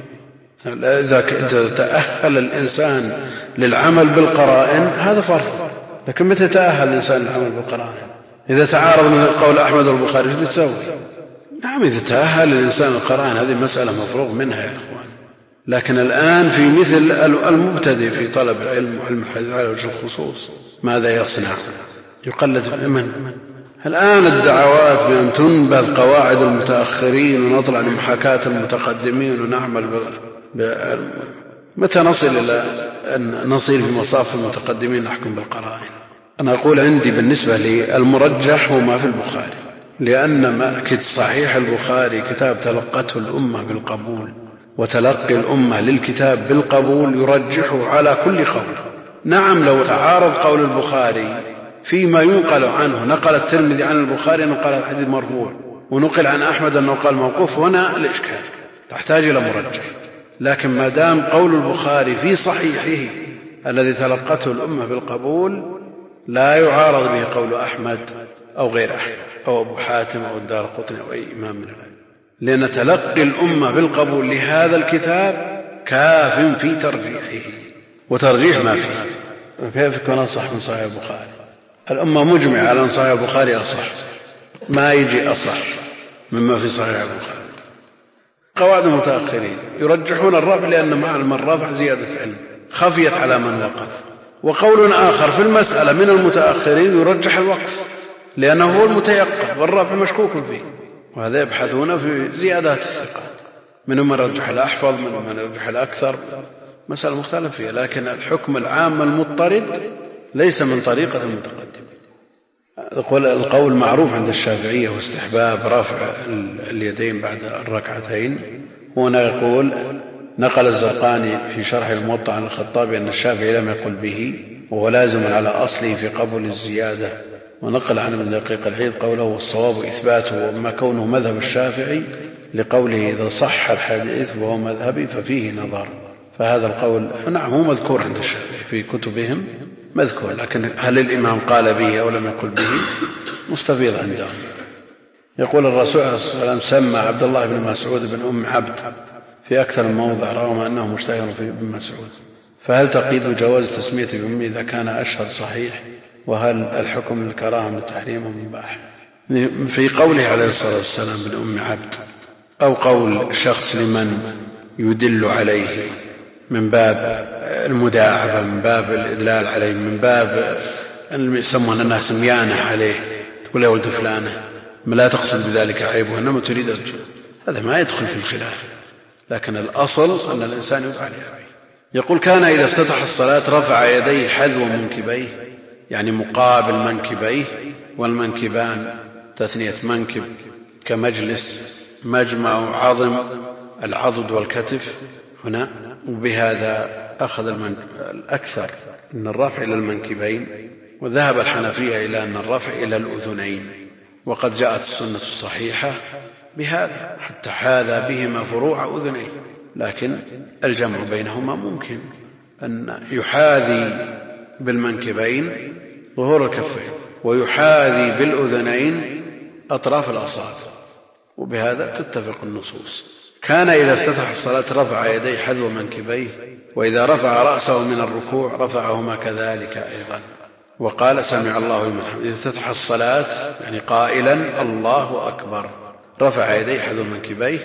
إذا تأهل الإنسان للعمل بالقرائن هذا فرض، لكن متى تأهل الإنسان للعمل بالقرائن؟ إذا تعارض من قول أحمد والبخاري ايش تسوي؟ نعم إذا تأهل الإنسان القرائن هذه مسألة مفروغ منها يا إخوان. لكن الآن في مثل المبتدئ في طلب العلم وعلم الحديث على وجه الخصوص ماذا يصنع؟ يقلد من الآن الدعوات بأن تنبذ قواعد المتأخرين ونطلع لمحاكاة المتقدمين ونعمل ب... ب... متى نصل إلى أن نصير في مصاف المتقدمين نحكم بالقرائن؟ أنا أقول عندي بالنسبة للمرجح هو ما في البخاري، لأن ما صحيح البخاري كتاب تلقته الأمة بالقبول، وتلقي الأمة للكتاب بالقبول يرجحه على كل قول. نعم لو تعارض قول البخاري فيما ينقل عنه، نقل الترمذي عن البخاري أنه قال الحديث مرفوع ونقل عن أحمد أنه قال موقوف، هنا الإشكال تحتاج إلى مرجح. لكن ما دام قول البخاري في صحيحه الذي تلقته الأمة بالقبول لا يعارض به قول أحمد أو غير أحمد أو أبو حاتم أو الدارقطني أو أي إمام من العلم، لأن تلقي الأمة بالقبول لهذا الكتاب كاف في ترجيحه، وترجيح ما فيه كيف يكون أصح من صحيح البخاري؟ الأمة مجمع على أن صحيح البخاري أصح، ما يجي أصح مما في صحيح البخاري. قواعد المتأخرين يرجحون الرفع لأن معنى الرفع زيادة علم خفيت على من وقف. وقول آخر في المسألة من المتأخرين يرجح الوقف لأنه هو المتيقن والرفع مشكوك فيه، وهذا يبحثون في زيادات الثقات، منهم من رجح الأحفظ منهم من رجح الأكثر، مسألة مختلف فيها. لكن الحكم العام المضطرد ليس من طريقة المتقدم. القول معروف عند الشافعية واستحباب رفع اليدين بعد الركعتين. هنا يقول نقل الزرقاني في شرح الموطأ عن الخطابي أن الشافعي لم يقل به وهو لازم على أصله في قبول الزيادة، ونقل عن ابن دقيق العيد قوله والصواب إثباته، وما كونه مذهب الشافعي لقوله إذا صح الحديث وهو مذهبي ففيه نظر. فهذا القول نعم هو مذكور عند الشافعي في كتبهم مذكور، لكن هل الإمام قال به أو لم يقل به مستفيض عندهم. يقول الرسول صلى الله عليه وسلم سمى عبد الله بن مسعود بن أم عبد في أكثر من موضع رغم أنه مشتهر في ابن مسعود، فهل تقييد جواز تسمية بأمه إذا كان أشهر صحيح؟ وهل الحكم للكراهة من التحريم ومباح؟ في قوله عليه الصلاة والسلام بن أم عبد أو قول شخص لمن يدل عليه من باب المداعبة، من باب الإدلال عليه، من باب يسمون الناس ميانة عليه، تقول يا ولد فلانة ما لا تقصد بذلك عيبه إنما تريد أجل، هذا ما يدخل في الخلاف، لكن الأصل أن الإنسان يدعى عليه. يقول كان إذا افتتح الصلاة رفع يديه حذو منكبيه، يعني مقابل منكبيه، والمنكبان تثنية منكب كمجلس مجمع عظم العضد والكتف هنا، وبهذا أخذ الأكثر من الرفع إلى المنكبين، وذهب الحنفية إلى أن الرفع إلى الأذنين، وقد جاءت السنة الصحيحة بهذا حتى حاذى بهما فروع أذنيه، لكن الجمع بينهما ممكن أن يحاذي بالمنكبين ظهور الكفين ويحاذي بالأذنين أطراف الأصابع، وبهذا تتفق النصوص. كان إذا افتتح الصلاة رفع يديه حذو منكبيه، وإذا رفع رأسه من الركوع رفعهما كذلك أيضا، وقال سمع الله لمن حمده. إذا افتتح الصلاة يعني قائلا الله أكبر رفع يديه حذو منكبيه،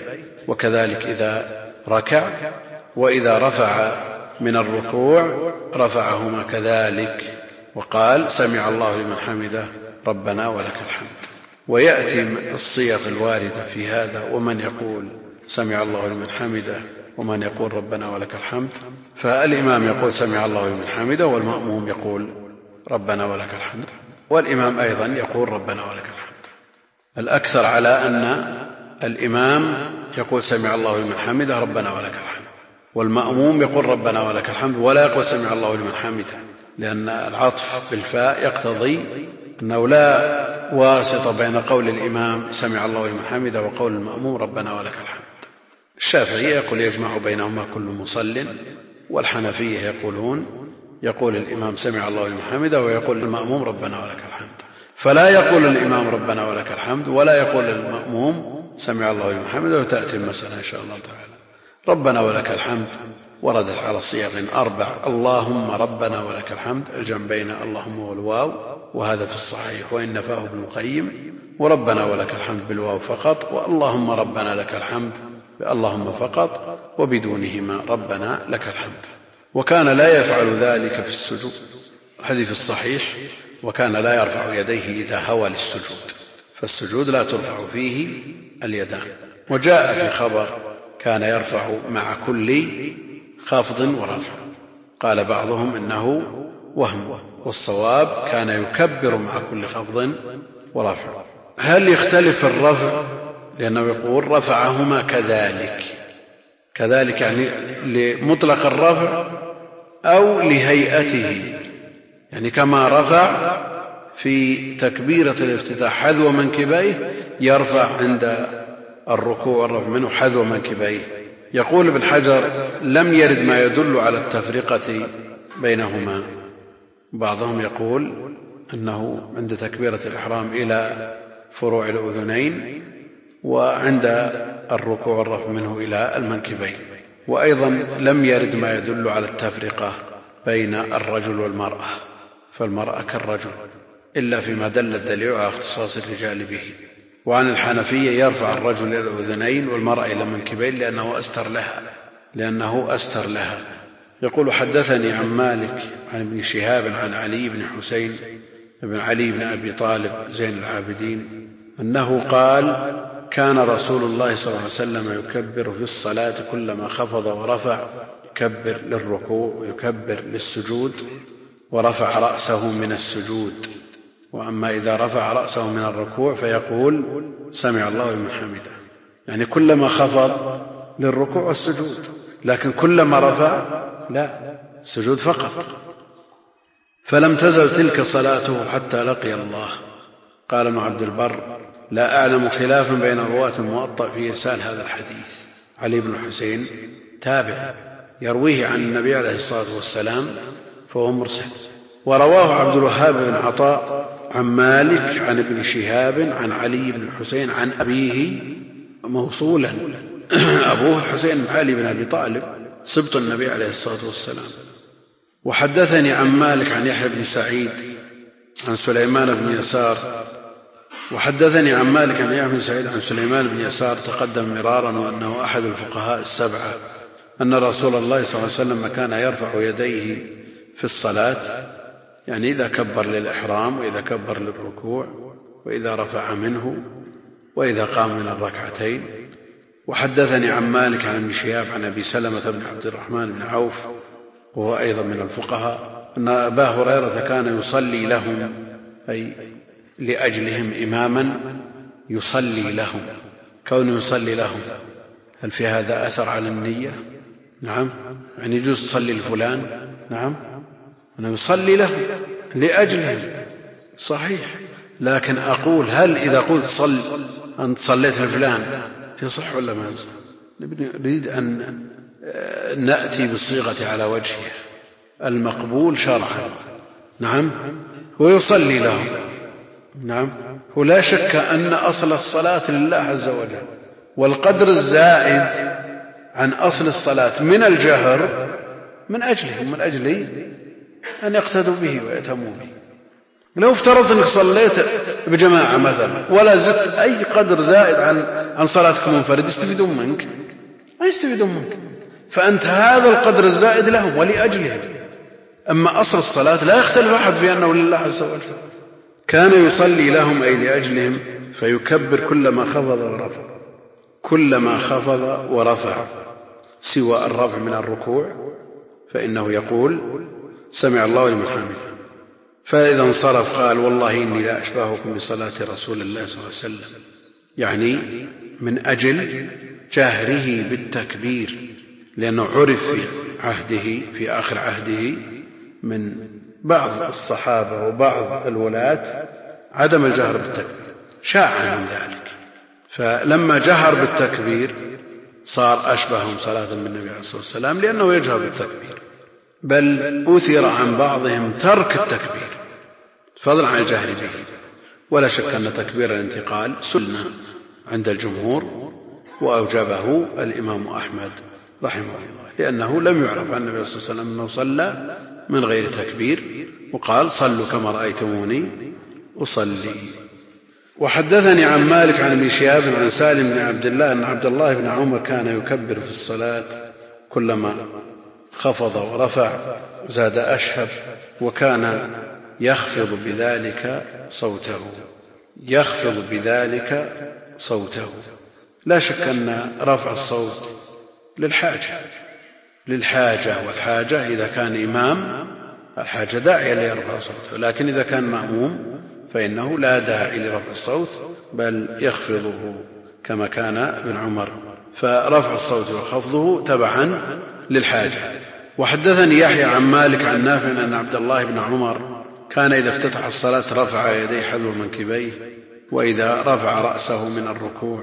وكذلك إذا ركع، وإذا رفع من الركوع رفعهما كذلك وقال سمع الله لمن حمده ربنا ولك الحمد. ويأتي الصيغ الواردة في هذا، ومن يقول سمع الله لمن حمده ومن يقول ربنا ولك الحمد، فالإمام يقول سمع الله لمن حمده والمأموم يقول ربنا ولك الحمد، والإمام أيضا يقول ربنا ولك الحمد. الأكثر على أن الإمام يقول سمع الله لمن حمده ربنا ولك الحمد، والمأموم يقول ربنا ولك الحمد ولا يقول سمع الله لمن حمده، لأن العطف بالفاء يقتضي أنه لا واسطة بين قول الإمام سمع الله لمن حمده وقول المأموم ربنا ولك الحمد. الشافعي يقول يجمع بينهما كل مصل، والحنفية يقولون يقول الإمام سمع الله لمن حمده ويقول المأموم ربنا ولك الحمد، فلا يقول الإمام ربنا ولك الحمد ولا يقول المأموم سمع الله لمن حمده. وتأتي المسألة إن شاء الله تعالى. ربنا ولك الحمد وردت على صيغ أربع: اللهم ربنا ولك الحمد، الجمع بين اللهم والواو، وهذا في الصحيح وإن نفاه ابن القيم، وربنا ولك الحمد بالواو فقط، واللهم ربنا لك الحمد اللهم فقط وبدونهما ربنا لك الحمد. وكان لا يفعل ذلك في السجود، الحديث الصحيح: وكان لا يرفع يديه إذا هوى للسجود، فالسجود لا ترفع فيه اليدان. وجاء في خبر كان يرفع مع كل خفض ورفع، قال بعضهم إنه وهم، والصواب كان يكبر مع كل خفض ورفع. هل يختلف الرفع؟ لأنه يقول رفعهما كذلك، كذلك يعني لمطلق الرفع أو لهيئته، يعني كما رفع في تكبيرة الافتتاح حذو منكبيه يرفع عند الركوع والرفع منه حذو منكبيه. يقول ابن حجر: لم يرد ما يدل على التفرقة بينهما. بعضهم يقول أنه عند تكبيرة الإحرام إلى فروع الأذنين، وعند الركوع والرفع منه إلى المنكبين. وأيضا لم يرد ما يدل على التفرقة بين الرجل والمرأة، فالمرأة كالرجل إلا فيما دل الدليل على اختصاص الرجال به. وعن الحنفية يرفع الرجل إلى الأذنين والمرأة إلى المنكبين لأنه أستر لها لأنه أستر لها. يقول: حدثني عن مالك عن ابن شهاب عن علي بن حسين بن علي بن أبي طالب زين العابدين أنه قال: كان رسول الله صلى الله عليه وسلم يكبر في الصلاة كلما خفض ورفع، يكبر للركوع ويكبر للسجود، ورفع رأسه من السجود. وأما إذا رفع رأسه من الركوع فيقول سمع الله لمن حمده، يعني كلما خفض للركوع والسجود، لكن كلما رفع لا، السجود فقط. فلم تزل تلك صلاته حتى لقي الله. قال ابن عبد البر: لا أعلم خلافا بين رواة الموطأ في إرسال هذا الحديث. علي بن حسين تابع يرويه عن النبي عليه الصلاة والسلام فهو مرسل. ورواه عبد الوهاب بن عطاء عن مالك عن ابن شهاب عن علي بن حسين عن أبيه موصولا. أبوه حسين بن علي بن أبي طالب سبط النبي عليه الصلاة والسلام. وحدثني عن مالك عن يحيى بن سعيد عن سليمان بن يسار وحدثني عن مالك عن يحيى بن سعيد عن سليمان بن يسار تقدم مرارا وأنه أحد الفقهاء السبعة أن رسول الله صلى الله عليه وسلم كان يرفع يديه في الصلاة، يعني إذا كبر للإحرام وإذا كبر للركوع وإذا رفع منه وإذا قام من الركعتين. وحدثني عن مالك عن ابن شهاب عن أبي سلمة بن عبد الرحمن بن عوف وهو أيضا من الفقهاء أن أبا هريرة كان يصلي لهم، أي لأجلهم إماما يصلي لهم. كونه يصلي لهم هل في هذا أثر على النية؟ نعم، يعني يجوز تصلي لفلان، نعم، أنا يصلي له لأجلهم صحيح، لكن أقول هل إذا قلت صل أنت صليت لفلان يصح ولا ما يصح؟ نريد أن نأتي بالصيغة على وجهه المقبول شرعا. نعم، ويصلي له، نعم، ولا شك أن أصل الصلاة لله عز وجل، والقدر الزائد عن أصل الصلاة من الجهر من أجله من أجل أن يقتدوا به ويتموا به. لو افترضت أنك صليت بجماعة مثلا ولا زدت أي قدر زائد عن عن صلاتك منفرد يستفيدون منك؟ ما يستفيدون منك. فأنت هذا القدر الزائد لهم ولأجلهم. أما أصل الصلاة لا يختلف أحد في أنه لله عز وجل. كان يصلي لهم أي لأجلهم فيكبر كلما خفض ورفع، كلما خفض ورفع سوى الرفع من الركوع فإنه يقول سمع الله لمن حمده. فإذا انصرف قال والله إني لا أشبهكم بصلاة رسول الله صلى الله عليه وسلم، يعني من أجل جهره بالتكبير، لأنه عرف في عهده في آخر عهده من بعض الصحابة وبعض الولاة عدم الجهر بالتكبير، شاع عن ذلك. فلما جهر بالتكبير صار أشبههم صلاة بالنبي عليه الصلاة والسلام لأنه يجهر بالتكبير. بل أثر عن بعضهم ترك التكبير فضلا عن الجهر به. ولا شك أن تكبير الانتقال سنة عند الجمهور وأوجبه الإمام أحمد رحمه الله، لأنه لم يعرف عن النبي صلى الله عليه وسلم أنه صلى من غير تكبير، وقال صلوا كما رأيتموني أصلي. وحدثني عن مالك عن ابن شهاب عن سالم بن عبد الله أن عبد الله بن عمر كان يكبر في الصلاة كلما خفض ورفع زاد أشهب، وكان يخفض بذلك صوته يخفض بذلك صوته لا شك أن رفع الصوت للحاجة للحاجة والحاجة إذا كان إمام الحاجة داعية ليرفع صوته، لكن إذا كان مأموم فإنه لا داعي لرفع الصوت بل يخفضه كما كان ابن عمر، فرفع الصوت وخفضه تبعا للحاجة. وحدثني يحيى عن مالك عن نافع أن عبد الله بن عمر كان إذا افتتح الصلاة رفع يديه حذو منكبيه، وإذا رفع رأسه من الركوع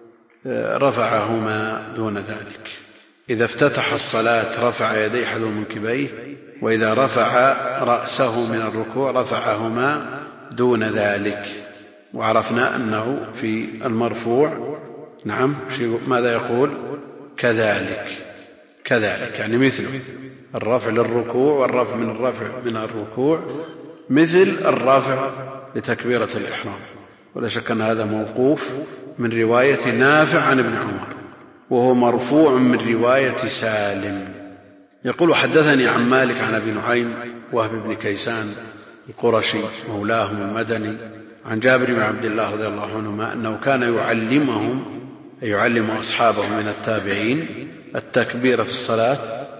رفعهما دون ذلك. إذا افتتح الصلاة رفع يديه حذو منكبيه، وإذا رفع رأسه من الركوع رفعهما دون ذلك. وعرفنا أنه في المرفوع نعم ماذا يقول؟ كذلك كذلك يعني مثله الرفع للركوع والرفع من الرفع من الركوع مثل الرفع لتكبيرة الإحرام. ولا شك أن هذا موقوف من رواية نافع عن ابن عمر، وهو مرفوع من رواية سالم. يقول حدثني عن مالك عن أبي نعيم وهب بن كيسان القرشي مولاهم المدني عن جابر بن عبد الله رضي الله عنهما أنه كان يعلمهم يعلم أصحابه من التابعين التكبير في الصلاة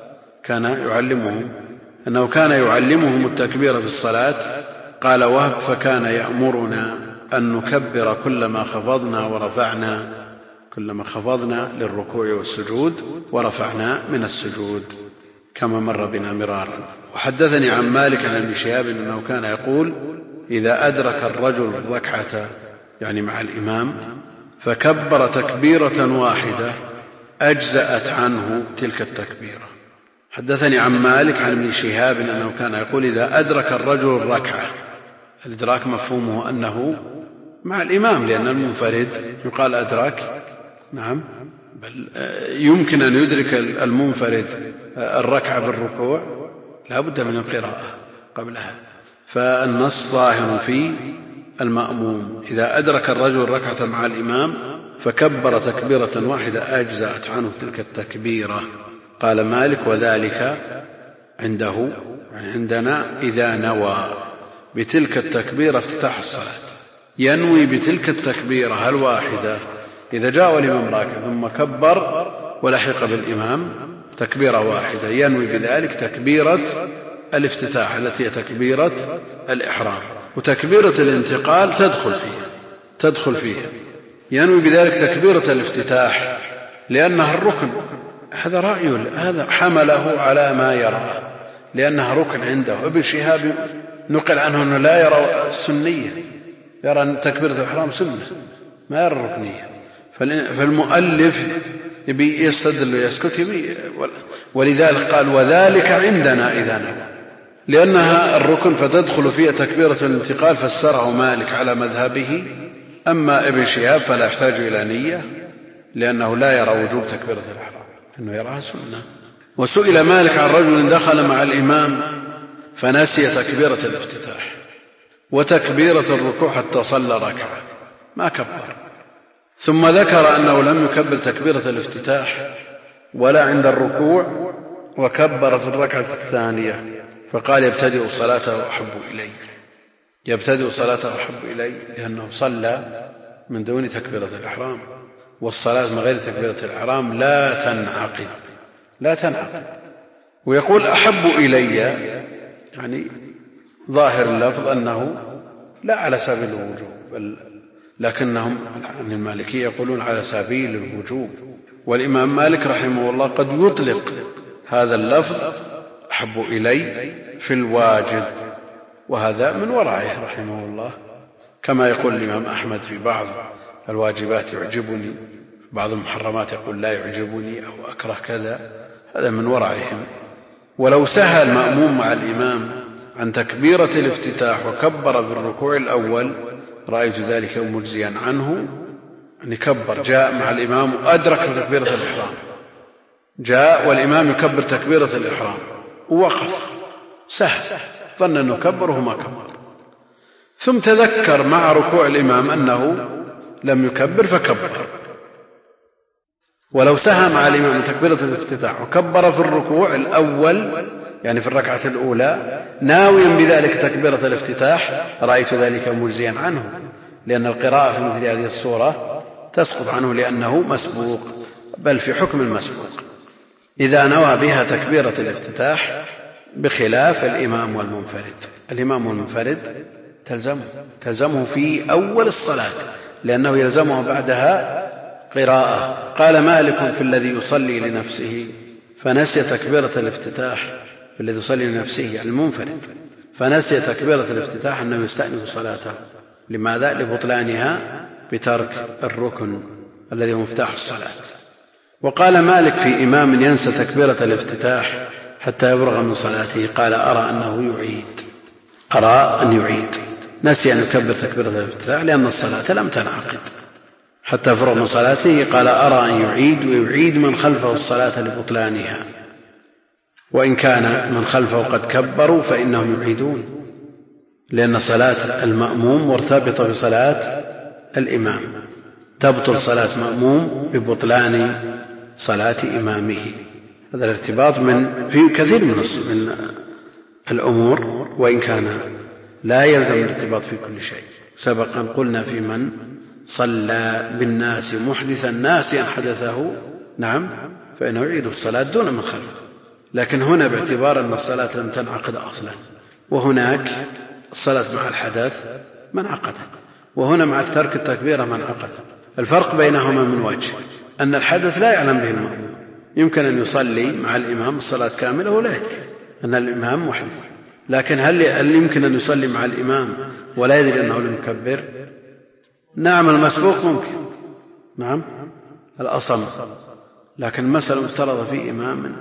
كان يعلمهم أنه كان يعلمهم التكبير في الصلاة. قال وهب فكان يأمرنا أن نكبر كلما خفضنا ورفعنا كلما خفضنا للركوع والسجود ورفعنا من السجود كما مر بنا مرارا. وحدثني عن مالك عن ابن شهاب أنه كان يقول إذا أدرك الرجل الركعة يعني مع الإمام فكبر تكبيرة واحدة أجزأت عنه تلك التكبيرة. حدثني عن مالك عن ابن شهاب أنه كان يقول إذا أدرك الرجل الركعة، الإدراك مفهومه أنه مع الإمام، لأن المنفرد يقال أدرك نعم بل يمكن أن يدرك المنفرد الركعة بالركوع لا بد من القراءة قبلها. فالنص ظاهر في المأموم إذا أدرك الرجل الركعة مع الإمام فكبر تكبيرة واحدة أجزأت عنه تلك التكبيرة. قال مالك وذلك عنده يعني عندنا إذا نوى بتلك التكبيرة افتتاح الصلاة، ينوي بتلك التكبيرة الواحدة إذا جاء الإمام راكع ثم كبر ولحق بالإمام تكبيرة واحدة ينوي بذلك تكبيرة الافتتاح التي هي تكبيرة الإحرام، وتكبيرة الانتقال تدخل فيها تدخل فيها ينوي بذلك تكبيرة الافتتاح لأنها الركن. هذا رأي هذا حمله على ما يرى لأنها ركن عنده. ابن شهاب نقل عنه أنه لا يرى السنية، يرى أن تكبيرة الإحرام سنة ما يرى الركنية. فالمؤلف يبي يستدل ويسكت يبي، ولذلك قال وذلك عندنا إذا نوى لأنها الركن فتدخل فيها تكبيرة الانتقال، فسره مالك على مذهبه. أما ابن شهاب فلا يحتاج إلى نية لأنه لا يرى وجوب تكبيرة الإحرام إنه يراها سنة. وسئل مالك عن رجل دخل مع الإمام فنسي تكبيرة الافتتاح، وتكبيرة الركوع حتى صلى ركعة، ما كبر. ثم ذكر أنه لم يكبر تكبيرة الافتتاح ولا عند الركوع، وكبر في الركعة الثانية، فقال يبتدئ صلاته أحب إلي، يبتدئ صلاته أحب إلي لأنه صلى من دون تكبيرة الإحرام، والصلاة من غير تكبيرة الإحرام لا تنعقد لا تنعقد. ويقول أحب إلي، يعني ظاهر اللفظ أنه لا على سبيل الوجوب، بل لكنهم عن المالكية يقولون على سبيل الوجوب. والإمام مالك رحمه الله قد يطلق هذا اللفظ أحب إلي في الواجب، وهذا من ورعه رحمه الله، كما يقول الإمام أحمد في بعض الواجبات يعجبني، بعض المحرمات يقول لا يعجبني أو أكره كذا، هذا من ورعهم. ولو سهى المأموم مع الإمام عن تكبيرة الافتتاح وكبر بالركوع الأول رأيت ذلك مجزيا عنه، أن يكبر، جاء مع الإمام وأدرك تكبيرة الإحرام، جاء والإمام يكبر تكبيرة الإحرام ووقف، سهل، ظن أنه كبر وهو ما كبر، ثم تذكر مع ركوع الإمام أنه لم يكبر فكبر. ولو سهى مع الإمام تكبيرة الافتتاح وكبر في الركوع الأول، يعني في الركعة الأولى، ناويا بذلك تكبيرة الافتتاح، رأيت ذلك مجزيا عنه، لأن القراءة في مثل هذه الصورة تسقط عنه لأنه مسبوق، بل في حكم المسبوق إذا نوى بها تكبيرة الافتتاح، بخلاف الإمام والمنفرد. الإمام والمنفرد تلزمه تلزمه في أول الصلاة، لأنه يلزمه بعدها قراءة. قال مالك في الذي يصلي لنفسه فنسي تكبيرة الافتتاح، في الذي يصلي لنفسه يعني المنفرد فنسي تكبيرة الافتتاح أنه يستأنف صلاته. لماذا؟ لبطلانها بترك الركن الذي هو مفتاح الصلاة. وقال مالك في إمام ينسى تكبيرة الافتتاح حتى يفرغ من صلاته، قال أرى أنه يعيد أرى أن يعيد نسي أن يكبر تكبيرة الافتتاح لأن الصلاة لم تنعقد حتى يفرغ من صلاته، قال أرى أن يعيد، ويعيد من خلفه الصلاة لبطلانها، وإن كان من خلفه قد كبروا فإنهم يعيدون، لأن صلاة المأموم مرتبطة بصلاة الإمام، تبطل صلاة مأموم ببطلان صلاة إمامه. هذا الارتباط من في كثير من الأمور، وإن كان لا يلزم الارتباط في كل شيء. سبقا قلنا في من صلى بالناس محدثا ناسيا حدثه، نعم، فإنه يعيد الصلاة دون من خلفه، لكن هنا باعتبار أن الصلاة لم تنعقد أصلا، وهناك الصلاة مع الحدث من عقدت، وهنا مع ترك التكبيرة من عقدت. الفرق بينهما من وجه أن الحدث لا يعلم به المأموم، يمكن أن يصلي مع الإمام الصلاة كاملة ولا يدري أن الإمام محدث، لكن هل, هل يمكن أن يصلي مع الإمام ولا يدري أنه لم يكبر؟ نعم، المسبوق ممكن، نعم الأصل، لكن المسألة مفترضة في إمام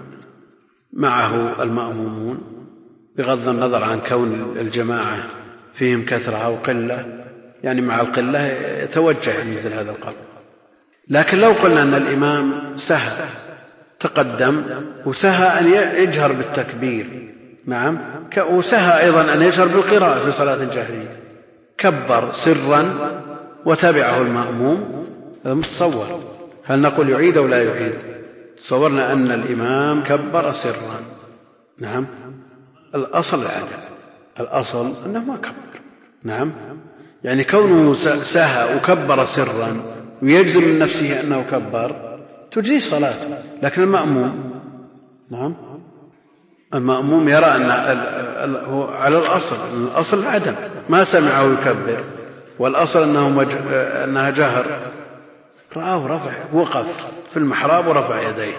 معه المأمومون، بغض النظر عن كون الجماعة فيهم كثرة أو قلة، يعني مع القلة يتوجه مثل هذا القول. لكن لو قلنا أن الإمام سهى تقدم وسهى أن يجهر بالتكبير، نعم، وسهى أيضا أن يجهر بالقراءة في صلاة الجاهلية، كبر سرا وتبعه المأموم، متصور، هل نقول يعيد أو لا يعيد؟ تصورنا أن الإمام كبر سرا، نعم، الأصل العدم، الأصل أنه ما كبر، نعم، يعني كونه سهى وكبر سرا ويجزم من نفسه أنه كبر تجزيه صلاته. لكن المأموم، نعم، المأموم يرى أن هو على الأصل، الأصل العدم، ما سمعه يكبر، والأصل أنه مج... أنها جهر، رآه رفع، وقف في المحراب ورفع يديه،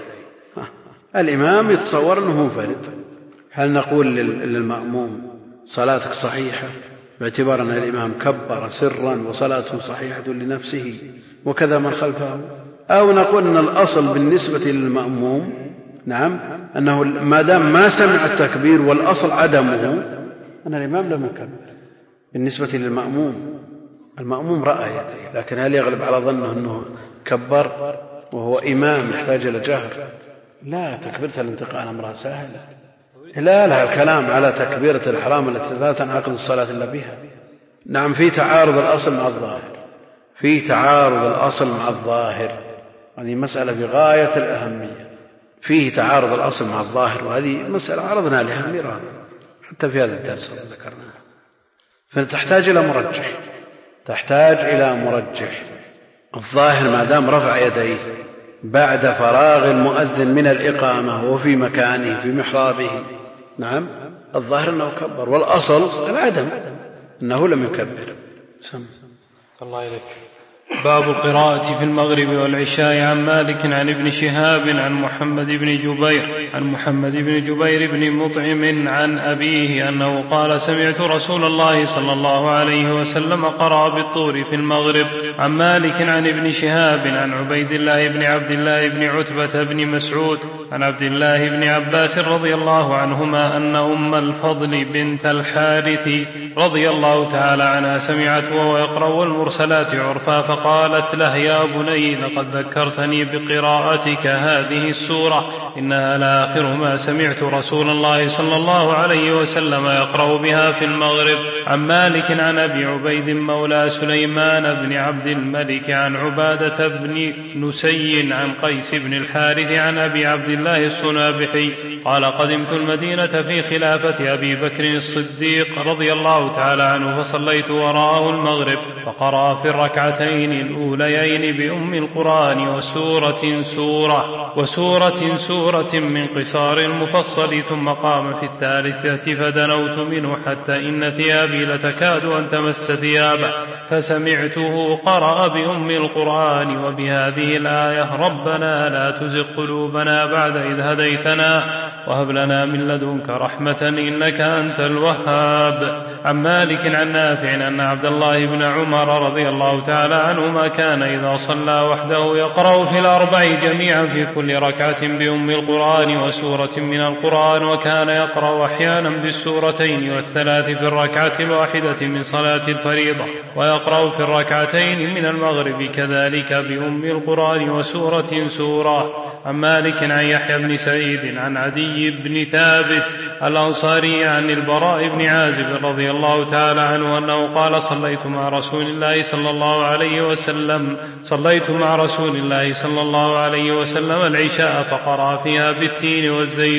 الإمام يتصور أنه منفرد، هل نقول للمأموم صلاتك صحيحة باعتبار أن الإمام كبر سرا وصلاته صحيحة لنفسه وكذا من خلفه، أو نقول أن الأصل بالنسبة للمأموم، نعم، أنه ما دام ما سمع التكبير والأصل عدمه أن الإمام لم يكبر بالنسبة للمأموم، المأموم رأى يديه، لكن هل يغلب على ظنه أنه كبر وهو إمام يحتاج إلى جهر؟ لا، تكبيرة الانتقال أمرها سهل، لا لا الكلام على تكبيرة الإحرام التي لا تنعقد الصلاة إلا بها، نعم، في تعارض الأصل مع الظاهر، في تعارض الأصل مع الظاهر، هذه مسألة بغاية الأهمية. فيه تعارض الأصل مع الظاهر، وهذه مسألة عرضنا لها مرارا حتى في هذا الدرس ذكرناها. فتحتاج إلى مرجح، تحتاج إلى مرجح. الظاهر ما دام رفع يديه بعد فراغ المؤذن من الإقامة وفي مكانه في محرابه، نعم الظاهر أنه كبر، والأصل العدم أنه لم يكبر. سم الله إليك. باب القراءة في المغرب والعشاء. عن مالك عن ابن شهاب عن محمد بن جبير عن محمد بن جبير بن مطعم عن أبيه أنه قال سمعت رسول الله صلى الله عليه وسلم قرأ بالطور في المغرب. عن مالك عن ابن شهاب عن عبيد الله بن عبد الله بن عتبة بن مسعود عن عبد الله بن عباس رضي الله عنهما أن أم الفضل بنت الحارث رضي الله تعالى عنها سمعت وهو يقرأ المرسلات عرفا فقالت له يا بني لقد ذكرتني بقراءتك هذه السورة إنها لآخر ما سمعت رسول الله صلى الله عليه وسلم يقرأ بها في المغرب. عن مالك عن أبي عبيد مولى سليمان بن عبد الملك عن عبادة بن نسي عن قيس بن الحارث عن أبي عبد الله الصنابحي قال قدمت المدينة في خلافة أبي بكر الصديق رضي الله تعالى عنه فصليت وراءه المغرب فقرأ في الركعتين الأوليين بأم القرآن وسورة سورة وسورة سورة من قصار المفصل ثم قام في الثالثة فدنوت منه حتى إن ثيابي لتكاد أن تمس ثيابه فسمعته قرأ بأم القرآن وبهذه الآية ربنا لا تزغ قلوبنا بعد إذ هديتنا وهب لنا من لدنك رحمة إنك أنت الوهاب. عن مالك عن نافع أن عبد الله بن عمر رضي الله تعالى عنهما كان إذا صلى وحده يقرأ في الأربع جميعا في كل ركعة بأم القرآن وسورة من القرآن وكان يقرأ أحيانا بالسورتين والثلاث في الركعة الواحدة من صلاة الفريضة ويقرأ في الركعتين من المغرب كذلك بأم القرآن وسورة سورة. عن مالك عن يحيى بن سعيد عن عدي بن ثابت الأنصاري عن البراء بن عازب رضي الله تعالى عنه أنه قال صليت مع رسول الله صلى الله عليه وسلم صليت مع رسول الله صلى الله عليه وسلم العشاء فقرأ فيها بالتين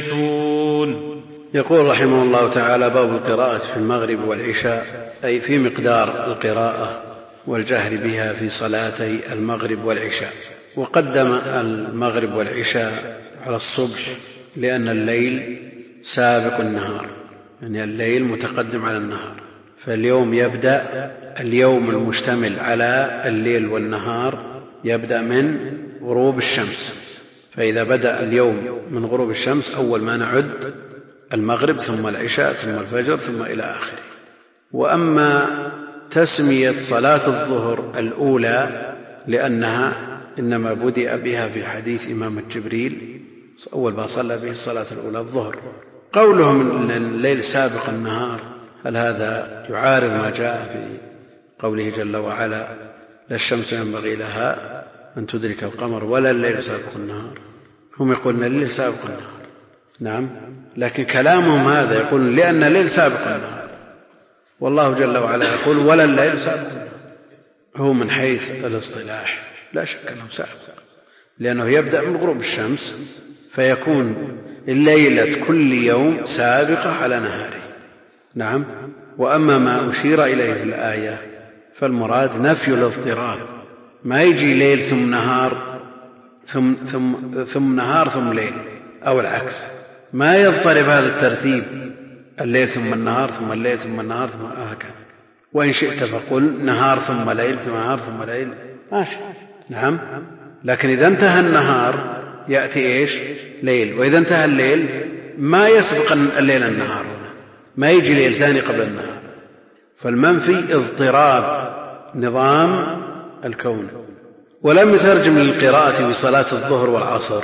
والزيتون. يقول رحمه الله تعالى باب القراءة في المغرب والعشاء، أي في مقدار القراءة والجهر بها في صلاتي المغرب والعشاء. وقدم المغرب والعشاء على الصبح لأن الليل سابق النهار، يعني الليل متقدم على النهار، فاليوم يبدأ اليوم المشتمل على الليل والنهار يبدأ من غروب الشمس، فإذا بدأ اليوم من غروب الشمس أول ما نعد المغرب ثم العشاء ثم الفجر ثم إلى آخره. وأما تسمية صلاة الظهر الأولى لأنها إنما بدأ بها في حديث إمامة جبريل أول ما صلى به الصلاة الأولى الظهر. قولهم أن الليل سابق النهار هل هذا يعارض ما جاء في قوله جل وعلا لا الشمس ينبغي لها أن تدرك القمر ولا الليل سابق النهار؟ هم يقولون الليل سابق النهار، نعم، لكن كلامهم هذا يقول لأن الليل سابق النهار، والله جل وعلا يقول ولا الليل سابق النهار. هو من حيث الاصطلاح لا شك أنه سابق، لأنه يبدأ من غروب الشمس فيكون الليلة كل يوم سابقة على نهاره، نعم. وأما ما أشير إليه في الآية فالمراد نفي الاضطراب، ما يجي ليل ثم نهار ثم, ثم, ثم نهار ثم ليل أو العكس، ما يضطرب هذا الترتيب الليل ثم النهار ثم الليل ثم النهار ثم هكذا. وإن شئت فقل نهار ثم ليل ثم نهار ثم ليل ماشي، نعم. لكن إذا انتهى النهار يأتي إيش؟ ليل، وإذا انتهى الليل ما يسبق الليل النهار، ما يجي ليل ثاني قبل النهار. فالمنفي اضطراب نظام الكون. ولم يترجم للقراءة في صلاة الظهر والعصر،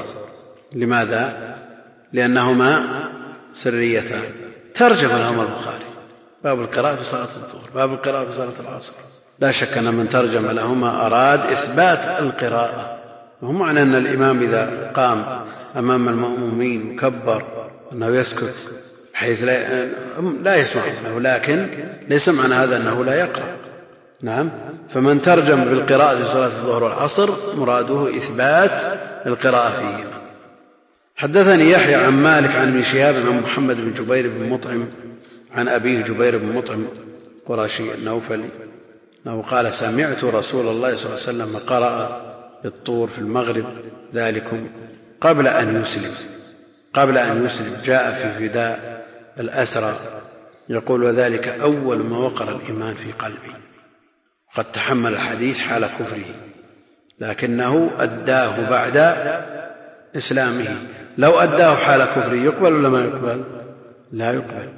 لماذا؟ لأنهما سريتان، ترجم لهما البخاري باب القراءة في صلاة الظهر باب القراءة في صلاة العصر. لا شك أن من ترجم لهما أراد إثبات القراءة، وهم معنى أن الإمام إذا قام أمام المأمومين وكبر أنه يسكت حيث لا, لا يسمع منه، لكن ليس معنى هذا أنه لا يقرأ. نعم. فمن ترجم بالقراءة في صلاة الظهر والعصر مراده إثبات القراءة فيهما. حدثني يحيى عن مالك عن ابن شهاب عن محمد بن جبير بن مطعم عن أبيه جبير بن مطعم قرشي النوفلي أنه قال سمعت رسول الله صلى الله عليه وسلم قرأ بالطور في المغرب ذلكم قبل أن يسلم قبل أن يسلم جاء في فداء الأسرى يقول وذلك أول ما وقر الإيمان في قلبي. قد تحمل الحديث حال كفره لكنه أداه بعد إسلامه. لو أداه حال كفره يقبل ولا ما يقبل؟ لا يقبل.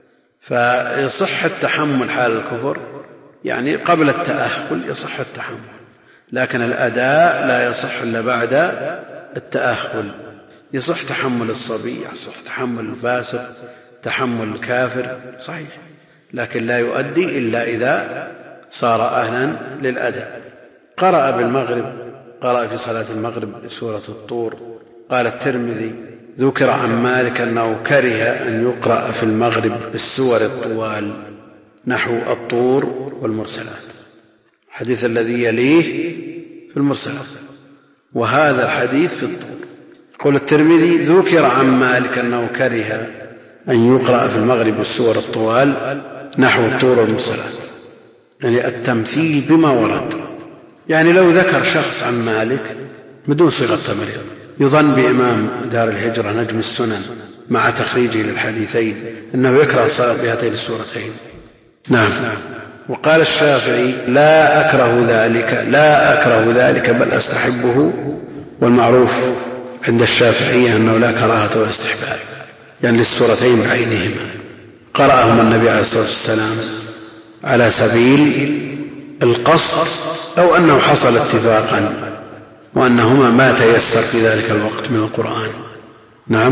فيصح التحمل حال الكفر، يعني قبل التأهل يصح التحمل، لكن الأداء لا يصح إلا بعد التأهل. يصح تحمل الصبي، يصح تحمل الفاسق، تحمل الكافر صحيح، لكن لا يؤدي إلا إذا صار أهلا للأداء. قرأ بالمغرب، قرأ في صلاة المغرب سورة الطور. قال الترمذي ذكر عن مالك أنه كره أن يقرأ في المغرب بالسور الطوال نحو الطور والمرسلات، الحديث الذي يليه في المرسلات، وهذا الحديث في الطور. قال الترمذي ذكر عن مالك أنه كره أن يقرأ في المغرب بالسور الطوال نحو الطور والمرسلات، يعني التمثيل بما ورد. يعني لو ذكر شخص عن مالك بدون صيغة تمريض يظن بإمام دار الهجرة نجم السنن مع تخريجه للحديثين أنه يكره الصلاة بهاتين السورتين. نعم. وقال الشافعي لا أكره ذلك لا أكره ذلك بل أستحبه، والمعروف عند الشافعية أنه لا كراهة ولا استحباب، يعني للسورتين بعينهما. قرأهم النبي عليه الصلاة والسلام على سبيل القصد أو أنه حصل اتفاقا وأنهما ما تيسر في ذلك الوقت من القرآن. نعم.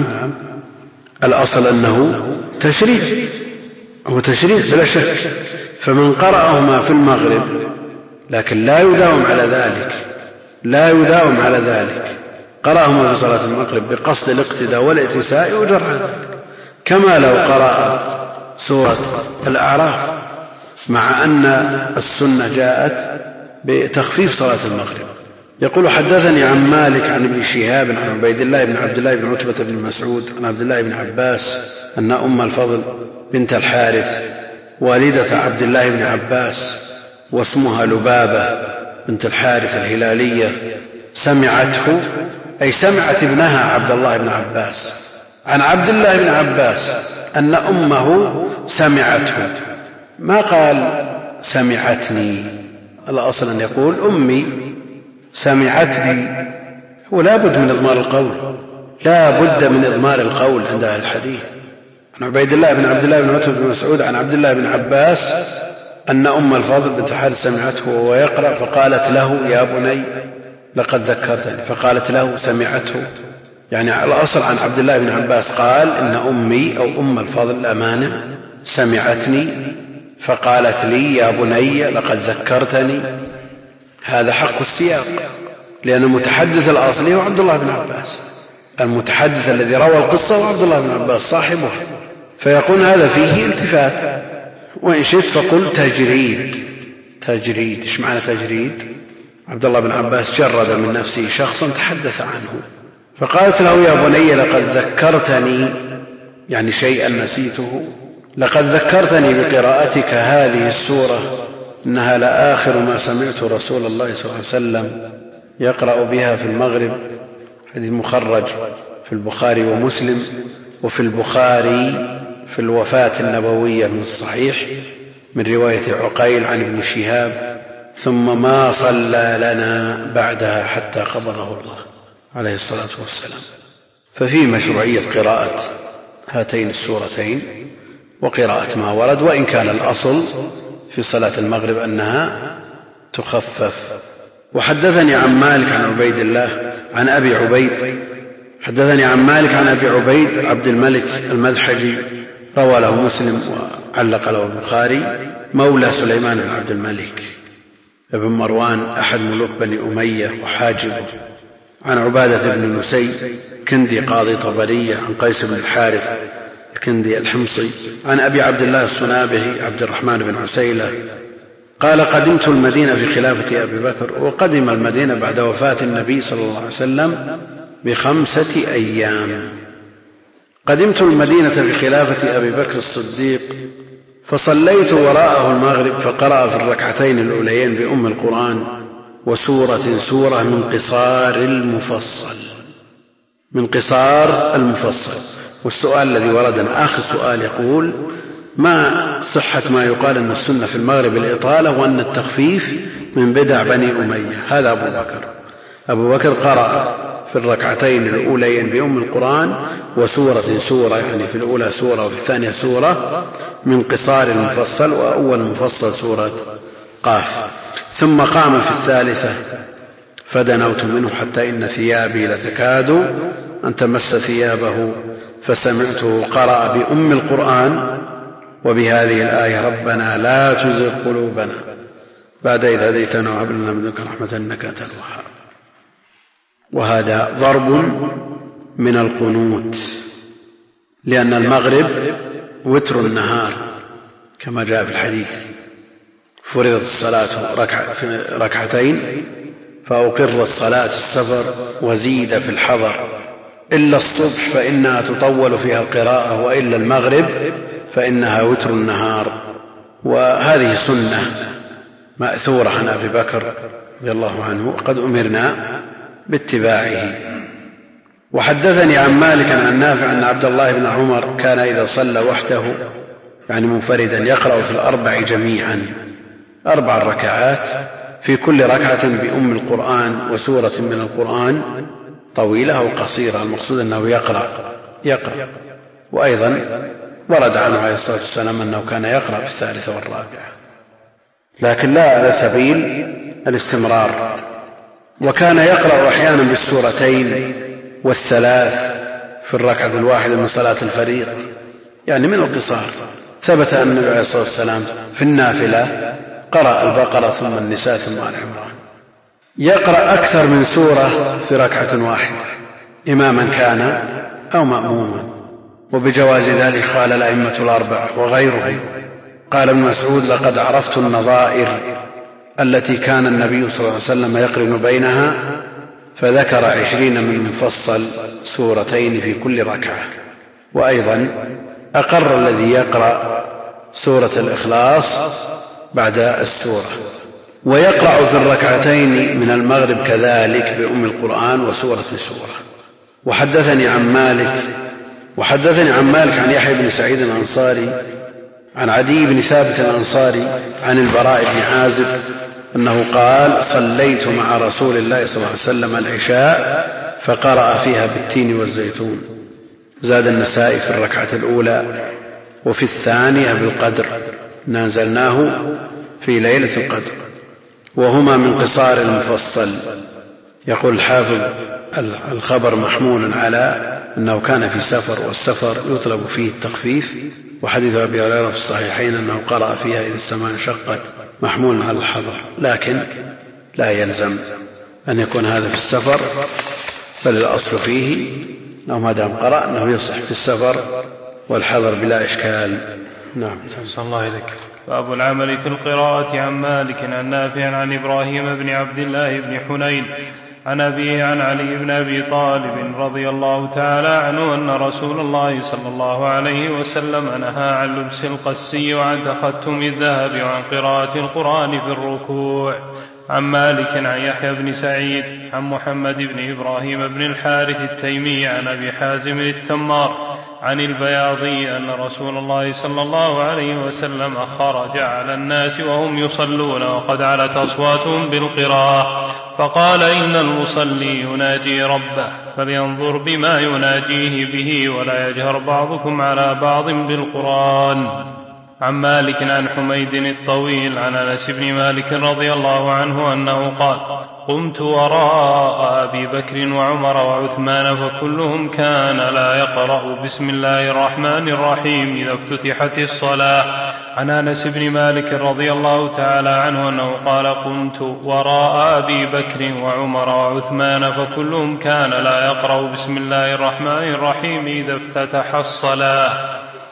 الأصل أنه تشريع، هو تشريع بلا شك. فمن قرأهما في المغرب لكن لا يداوم على ذلك لا يداوم على ذلك قرأهما في صلاة المغرب بقصد الاقتداء والاتساء يؤجر على ذلك، كما لو قرأ سورة الأعراف، مع أن السنة جاءت بتخفيف صلاة المغرب. يقول حدثني عن مالك عن ابن شهاب عن عبيد الله بن عبد الله بن عتبة بن مسعود عن عبد الله بن عباس أن أم الفضل بنت الحارث والدة عبد الله بن عباس واسمها لبابة بنت الحارث الهلالية سمعته، أي سمعت ابنها عبد الله بن عباس عن عبد الله بن عباس أن أمه سمعته، ما قال سمعتني. الأصل أن يقول أمي سمعتني، ولا بد من إضمار القول، لا بد من إضمار القول عند أهل الحديث. عن عبيد الله بن عبد الله بن عتبة بن مسعود عن عبد الله بن عباس أن أم الفضل بنت الحارث سمعته وهو يقرأ فقالت له يا بني لقد ذكرتني، فقالت له سمعته. يعني الأصل عن عبد الله بن عباس قال إن أمي أو أم الفضل الأمانة سمعتني فقالت لي يا بني لقد ذكرتني. هذا حق السياق، لأن المتحدث الأصلي هو عبد الله بن عباس، المتحدث الذي روى القصة هو عبد الله بن عباس صاحبه، فيقول هذا فيه التفات. وإن شئت فقل تجريد. تجريد إيش معنى تجريد؟ عبد الله بن عباس جرد من نفسه شخصا تحدث عنه فقالت له يا بني لقد ذكرتني، يعني شيئا نسيته، لقد ذكرتني بقراءتك هذه السورة، إنها لآخر ما سمعت رسول الله صلى الله عليه وسلم يقرأ بها في المغرب. حديث مخرج في البخاري ومسلم، وفي البخاري في الوفاة النبوية من الصحيح من رواية عقيل عن ابن شهاب ثم ما صلى لنا بعدها حتى قبضه الله عليه الصلاة والسلام. ففي مشروعية قراءة هاتين السورتين وقراءة ما ورد، وإن كان الأصل في صلاة المغرب أنها تخفف. وحدثني عن مالك عن عبيد الله عن أبي عبيد حدثني عن مالك عن أبي عبيد عبد الملك المذحجي روى له مسلم وعلق له البخاري، مولى سليمان بن عبد الملك ابن مروان أحد ملوك بني أمية وحاجبه، عن عبادة بن نسي كندي قاضي طبرية عن قيس بن الحارث الكندي الحمصي عن أبي عبد الله الصنابحي عبد الرحمن بن عسيلة قال قدمت المدينة في خلافة أبي بكر. وقدم المدينة بعد وفاة النبي صلى الله عليه وسلم بخمسة أيام. قدمت المدينة في خلافة أبي بكر الصديق فصليت وراءه المغرب فقرأ في الركعتين الأوليين بأم القرآن وسورة سورة من قصار المفصل من قصار المفصل. والسؤال الذي وردنا آخر سؤال يقول ما صحة ما يقال أن السنة في المغرب الإطالة وأن التخفيف من بدع بني أمية؟ هذا أبو بكر أبو بكر قرأ في الركعتين الأوليين بأم القرآن وسورة سورة، يعني في الأولى سورة وفي الثانية سورة من قصار المفصل، وأول المفصل سورة قاف. ثم قام في الثالثة فدنوت منه حتى إن ثيابي لتكاد أن تمس ثيابه فسمعته قرأ بأم القرآن وبهذه الآية ربنا لا تزغ قلوبنا بعد إذ هديتنا وهب لنا من لدنك رحمة إنك أنت الوهاب. وهذا ضرب من القنوت، لأن المغرب وتر النهار كما جاء في الحديث فرضت الصلاة ركعتين فأقر الصلاة السفر وزيد في الحضر إلا الصبح فإنها تطول فيها القراءة، وإلا المغرب فإنها وتر النهار. وهذه سنة مأثورة عن أبي بكر رضي الله عنه وقد أمرنا باتباعه. وحدثني عن مالك عن نافع أن عبد الله بن عمر كان إذا صلى وحده يعني منفردا يقرأ في الأربع جميعا أربع ركعات في كل ركعة بأم القرآن وسورة من القرآن طويلة أو قصيرة، المقصود أنه يقرأ يقرأ وأيضا ورد عنه عليه الصلاة والسلام أنه كان يقرأ في الثالثة والرابعة، لكن لا على سبيل الاستمرار. وكان يقرأ أحيانا بالسورتين والثلاث في الركعة الواحدة من صلاة الفريضة، يعني من القصار. ثبت أن النبي عليه الصلاة والسلام في النافلة قرأ البقرة ثم النساء ثم آل عمران. يقرأ أكثر من سورة في ركعة واحدة إماما كان أو مأموما، وبجواز ذلك قال الأئمة الأربعة وغيرهم. قال ابن مسعود لقد عرفت النظائر التي كان النبي صلى الله عليه وسلم يقرن بينها، فذكر عشرين من مفصل سورتين في كل ركعة. وأيضا أقر الذي يقرأ سورة الإخلاص بعد السورة. ويقرأ في الركعتين من المغرب كذلك بأم القرآن وسورة سورة. وحدثني عن مالك وحدثني عن مالك عن يحيى بن سعيد الأنصاري عن عدي بن ثابت الأنصاري عن البراء بن عازب أنه قال صليت مع رسول الله صلى الله عليه وسلم العشاء فقرأ فيها بالتين والزيتون. زاد النسائي في الركعة الأولى وفي الثانية بالقدر نزلناه في ليلة القدر، وهما من قصار المفصل. يقول الحافظ الخبر محمول على أنه كان في سفر، والسفر يطلب فيه التخفيف، وحديث أبي هريرة في الصحيحين أنه قرأ فيها إذا السماء انشقت محمول على الحضر، لكن لا يلزم أن يكون هذا في السفر، بل الأصل فيه أنه ما دام قرأ أنه يصح في السفر والحضر بلا إشكال. نعم. صلى الله إليك. باب العمل في القراءة. عن مالك عن نافع عن إبراهيم بن عبد الله بن حنين عن أبيه عن علي بن أبي طالب رضي الله تعالى عنه أن رسول الله صلى الله عليه وسلم نهى عن لبس القسي وعن تختم الذهب وعن قراءة القرآن في الركوع. عن مالك عن يحيى بن سعيد عن محمد بن إبراهيم بن الحارث التيمي عن أبي حازم التمار عن البياضي أن رسول الله صلى الله عليه وسلم خرج على الناس وهم يصلون وقد علت أصواتهم بالقراءة، فقال إن المصلي يناجي ربه فلينظر بما يناجيه به ولا يجهر بعضكم على بعض بالقرآن. عن مالك عن حميد الطويل عن أنس بن مالك رضي الله عنه أنه قال قمت وراء أبي بكر وعمر وعثمان فكلهم كان لا يقرأ بسم الله الرحمن الرحيم إذا افتتحت الصلاة. عن أنس بن مالك رضي الله تعالى عنه أنه قال قمت وراء أبي بكر وعمر وعثمان فكلهم كان لا يقرأ بسم الله الرحمن الرحيم إذا افتتح الصلاة.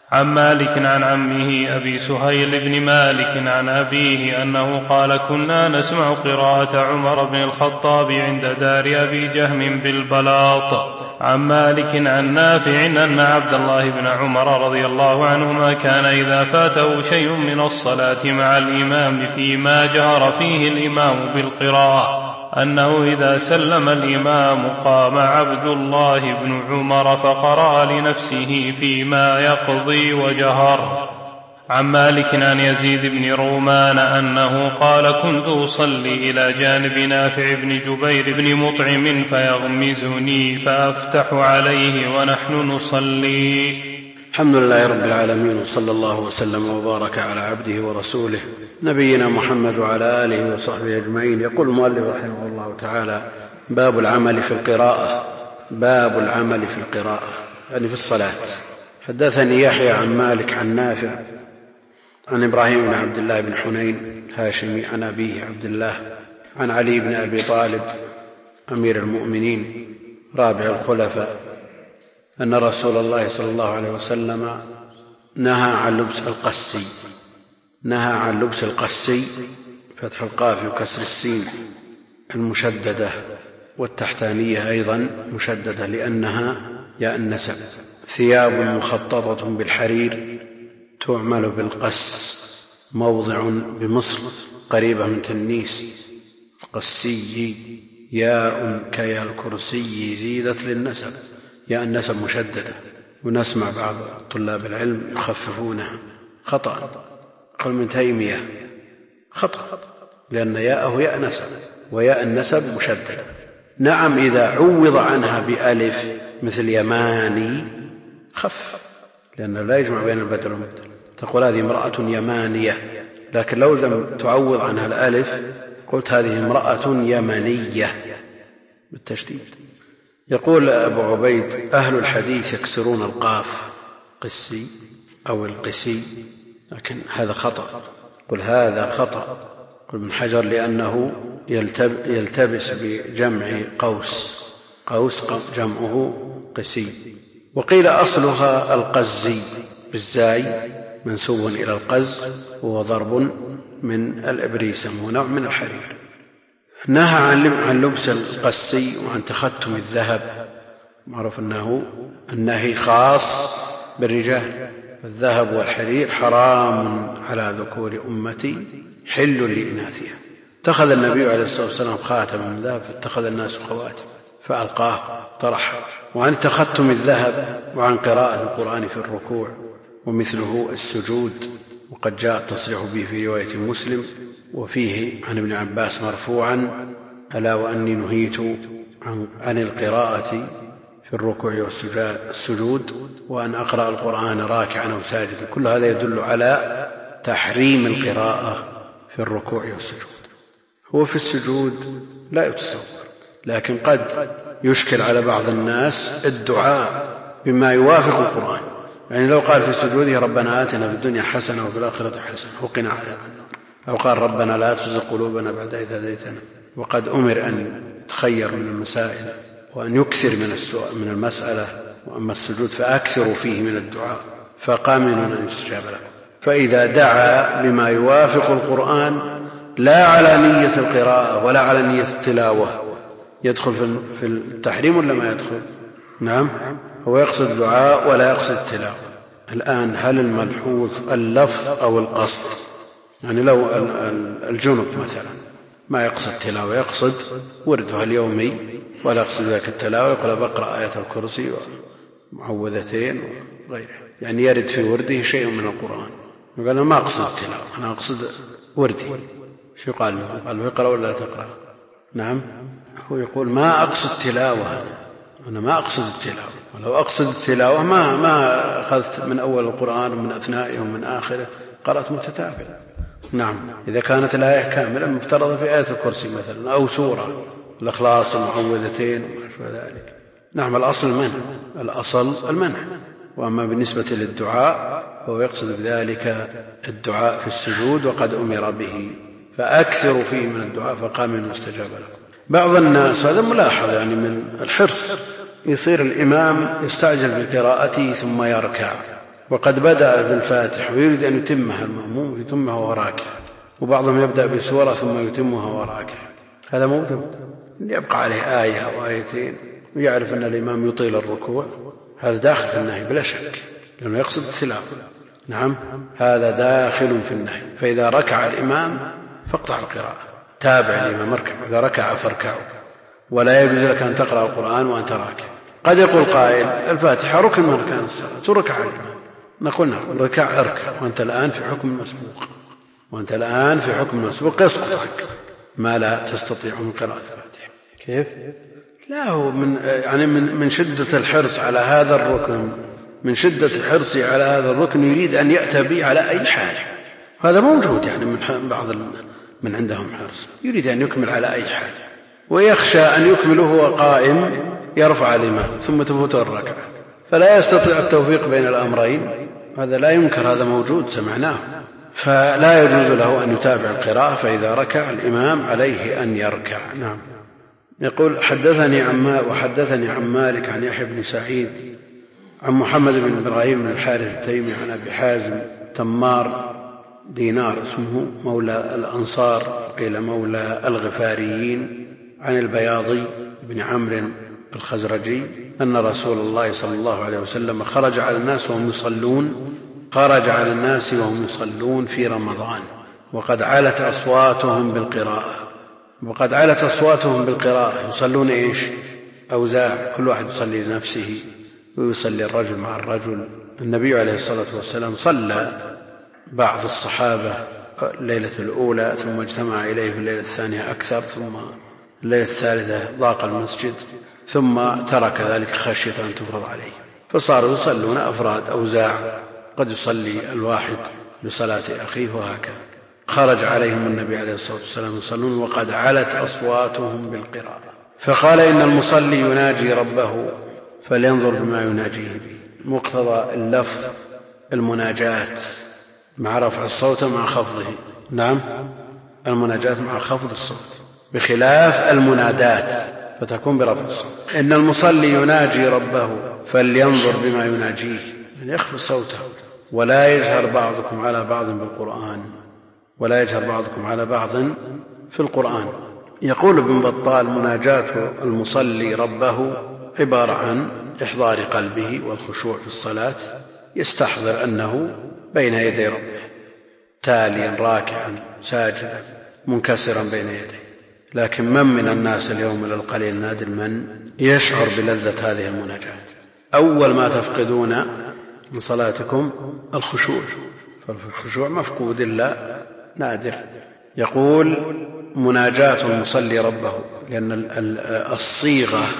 عن مالك عن عمه أبي سهيل بن مالك عن أبيه أنه قال كنا نسمع قراءة عمر بن الخطاب عند دار أبي جهم بالبلاط. عن مالك عن نافع أن عبد الله بن عمر رضي الله عنهما كان إذا فاته شيء من الصلاة مع الإمام فيما جهر فيه الإمام بالقراءة أنه إذا سلم الإمام قام عبد الله بن عمر فقرأ لنفسه فيما يقضي وجهر. عن مالك عن يزيد بن رومان أنه قال كنت أصلي إلى جانب نافع بن جبير بن مطعم فيغمزني فأفتح عليه ونحن نصلي. الحمد لله رب العالمين، وصلى الله وسلم وبارك على عبده ورسوله نبينا محمد وعلى آله وصحبه أجمعين. يقول المؤلف رحمه الله تعالى: باب العمل في القراءة. باب العمل في القراءة يعني في الصلاة. حدثني يحيى عن مالك عن نافع عن إبراهيم بن عبد الله بن حنين الهاشمي عن أبيه عبد الله عن علي بن أبي طالب أمير المؤمنين رابع الخلفاء أن رسول الله صلى الله عليه وسلم نهى عن لبس القسي. نهى عن لبس القسي، فتح القاف وكسر السين المشددة والتحتانية أيضا مشددة لأنها ياء النسب. ثياب مخططة بالحرير تعمل بالقس، موضع بمصر قريبة من تنيس. قسي ياء كيا الكرسي زيدت للنسب، ياء النسب مشددة. ونسمع بعض طلاب العلم يخففونها خطأ، قال من تيمية خطأ، لأن ياءه ياء نسب وياء النسب مشددة. نعم إذا عوض عنها بألف مثل يماني خف، لأنه لا يجمع بين البدل والمبدل. تقول هذه امرأة يمانية، لكن لو لم تعوض عنها الألف قلت هذه امرأة يمنية بالتشديد. يقول أبو عبيد: أهل الحديث يكسرون القاف قسي أو القسي، لكن هذا خطأ. قل هذا خطأ. قل من حجر لأنه يلتبس بجمع قوس، قوس جمعه قسي. وقيل أصلها القزي بالزاي منسوب إلى القز، وهو ضرب من الإبريسم ونوع من الحرير. نهى عن لبس القسي وعن تختم الذهب. معروف أنه النهي خاص بالرجال، الذهب والحرير حرام على ذكور أمتي حل لإناثها. اتخذ النبي عليه الصلاة والسلام خاتما من ذهب فاتخذ الناس خواتم فألقاه طرحه. وعن تختم الذهب وعن قراءة القرآن في الركوع ومثله السجود، وقد جاء التصريح به في رواية مسلم وفيه عن ابن عباس مرفوعا: ألا وأني نهيت عن القراءة في الركوع والسجود وأن أقرأ القرآن راكعا أو ساجدا. كل هذا يدل على تحريم القراءة في الركوع والسجود. هو في السجود لا يتصور، لكن قد يشكل على بعض الناس الدعاء بما يوافق القرآن. يعني لو قال في سجوده ربنا آتنا في الدنيا حسنة وفي الآخرة حسنة وقنا عذاب النار، أو قال ربنا لا تزغ قلوبنا بعد إذ هديتنا، وقد أمر أن يتخير من المسائل وأن يكثر من السؤال من المسألة. وأما السجود فأكثروا فيه من الدعاء فقامنوا أن يستجاب له. فإذا دعا بما يوافق القرآن لا على نية القراءة ولا على نية التلاوة يدخل في التحريم ولا ما يدخل؟ نعم، هو يقصد الدعاء ولا يقصد التلاوة. الآن هل الملحوظ اللفظ أو القصد؟ يعني لو الجنب مثلا ما يقصد التلاوة، يقصد ورده اليومي ولا يقصد ذلك التلاوة، يقول بقرأ آية الكرسي ومعوذتين وغيره، يعني يرد في ورده شيء من القرآن. يقول أنا ما أقصد التلاوة، أنا أقصد وردي. شو قال له؟ قال له اقرأ ولا تقرأ؟ نعم، هو يقول ما أقصد تلاوة، أنا ما أقصد التلاوة، ولو أقصد التلاوة ما ما أخذت من أول القرآن ومن أثنائه ومن آخره، قرأت متتابعة. نعم، إذا كانت الآية كاملة مفترضة في آية الكرسي مثلا أو سورة الإخلاص والمعوذتين وما ذلك. نعم، الأصل المنع، الأصل المنع. وأما بالنسبة للدعاء فهو يقصد بذلك الدعاء في السجود وقد أمر به، فأكثروا فيه من الدعاء فقاموا واستجاب لكم. بعض الناس هذا ملاحظ يعني من الحرص، يصير الإمام يستعجل بقراءته ثم يركع وقد بدأ بالفاتحة ويريد أن يتمها المأموم يتمها وهو راكع، وبعضهم يبدأ بسورة ثم يتمها وهو راكع، هذا موجود. يبقى عليه آية أو آيتين ويعرف أن الإمام يطيل الركوع، هذا داخل في النهي بلا شك، لأنه يقصد التلاوة. نعم، هذا داخل في النهي. فإذا ركع الإمام فاقطع القراءة، تابع الإمام اركع، إذا ركع فاركعوا، ولا يجوز لك أن تقرأ القرآن وأنت راكع. قد يقول قائل الفاتحة ركن من أركان الصلاة، تركع الإمام، نقول نعم ركع اركع، وأنت الآن في حكم المسبوق، وأنت الآن في حكم المسبوق يسقط عنك ما لا تستطيع من قراءة الفاتحة. كيف؟ لا، هو من يعني من من شدة الحرص على هذا الركن، من شدة حرصه على هذا الركن يريد أن يأتى به على أي حال. هذا موجود يعني من بعض من عندهم حرص، يريد أن يكمل على أي حال، ويخشى أن يكمله وهو قائم يرفع الإمام ثم تفوت الركعة، فلا يستطيع التوفيق بين الأمرين. هذا لا ينكر، هذا موجود سمعناه. فلا يجوز له أن يتابع القراءة، فإذا ركع الإمام عليه أن يركع. نعم. يقول حدثني عن وحدثني عن مالك عن يحيى بن سعيد عن محمد بن إبراهيم بن الحارث التيمي عن أبي حازم تمار دينار اسمه مولى الأنصار قيل مولى الغفاريين عن البياضي بن عمرو الخزرجي أن رسول الله صلى الله عليه وسلم خرج على الناس وهم يصلون خرج على الناس وهم يصلون في رمضان وقد علت أصواتهم بالقراءة وقد علت أصواتهم بالقراءة يصلون إيش؟ أوزاع، كل واحد يصلي لنفسه ويصلي الرجل مع الرجل. النبي عليه الصلاة والسلام صلى بعض الصحابة الليلة الأولى ثم اجتمع إليه في الليلة الثانية أكثر، ثم الليلة الثالثة ضاق المسجد، ثم ترك ذلك خشية أن تفرض عليه، فصاروا يصلون أفراد أوزاع، قد يصلي الواحد لصلاة أخيه وهكذا. خرج عليهم النبي عليه الصلاة والسلام يصلون وقد علت أصواتهم بالقراءة، فقال إن المصلي يناجي ربه فلينظر بما يناجيه به. مقتضى اللفظ المناجاة مع رفع الصوت مع خفضه. نعم، المناجاة مع خفض الصوت بخلاف المنادات فتكون برفع الصوت. إن المصلي يناجي ربه فلينظر بما يناجيه، يعني يخفض صوته. ولا يجهر بعضكم على بعض بالقرآن ولا يجهر بعضكم على بعض في القرآن. يقول ابن بطال مناجاة المصلي ربه عبارة عن إحضار قلبه والخشوع في الصلاة، يستحضر أنه بين يدي ربه تاليا راكعا ساجدا منكسرا بين يديه. لكن من من الناس اليوم للقليل نادر من يشعر بلذة هذه المناجاة. أول ما تفقدون من صلاتكم الخشوع، فالخشوع مفقود إلا نادر. يقول مناجاة المصلي ربه، لأن الصيغة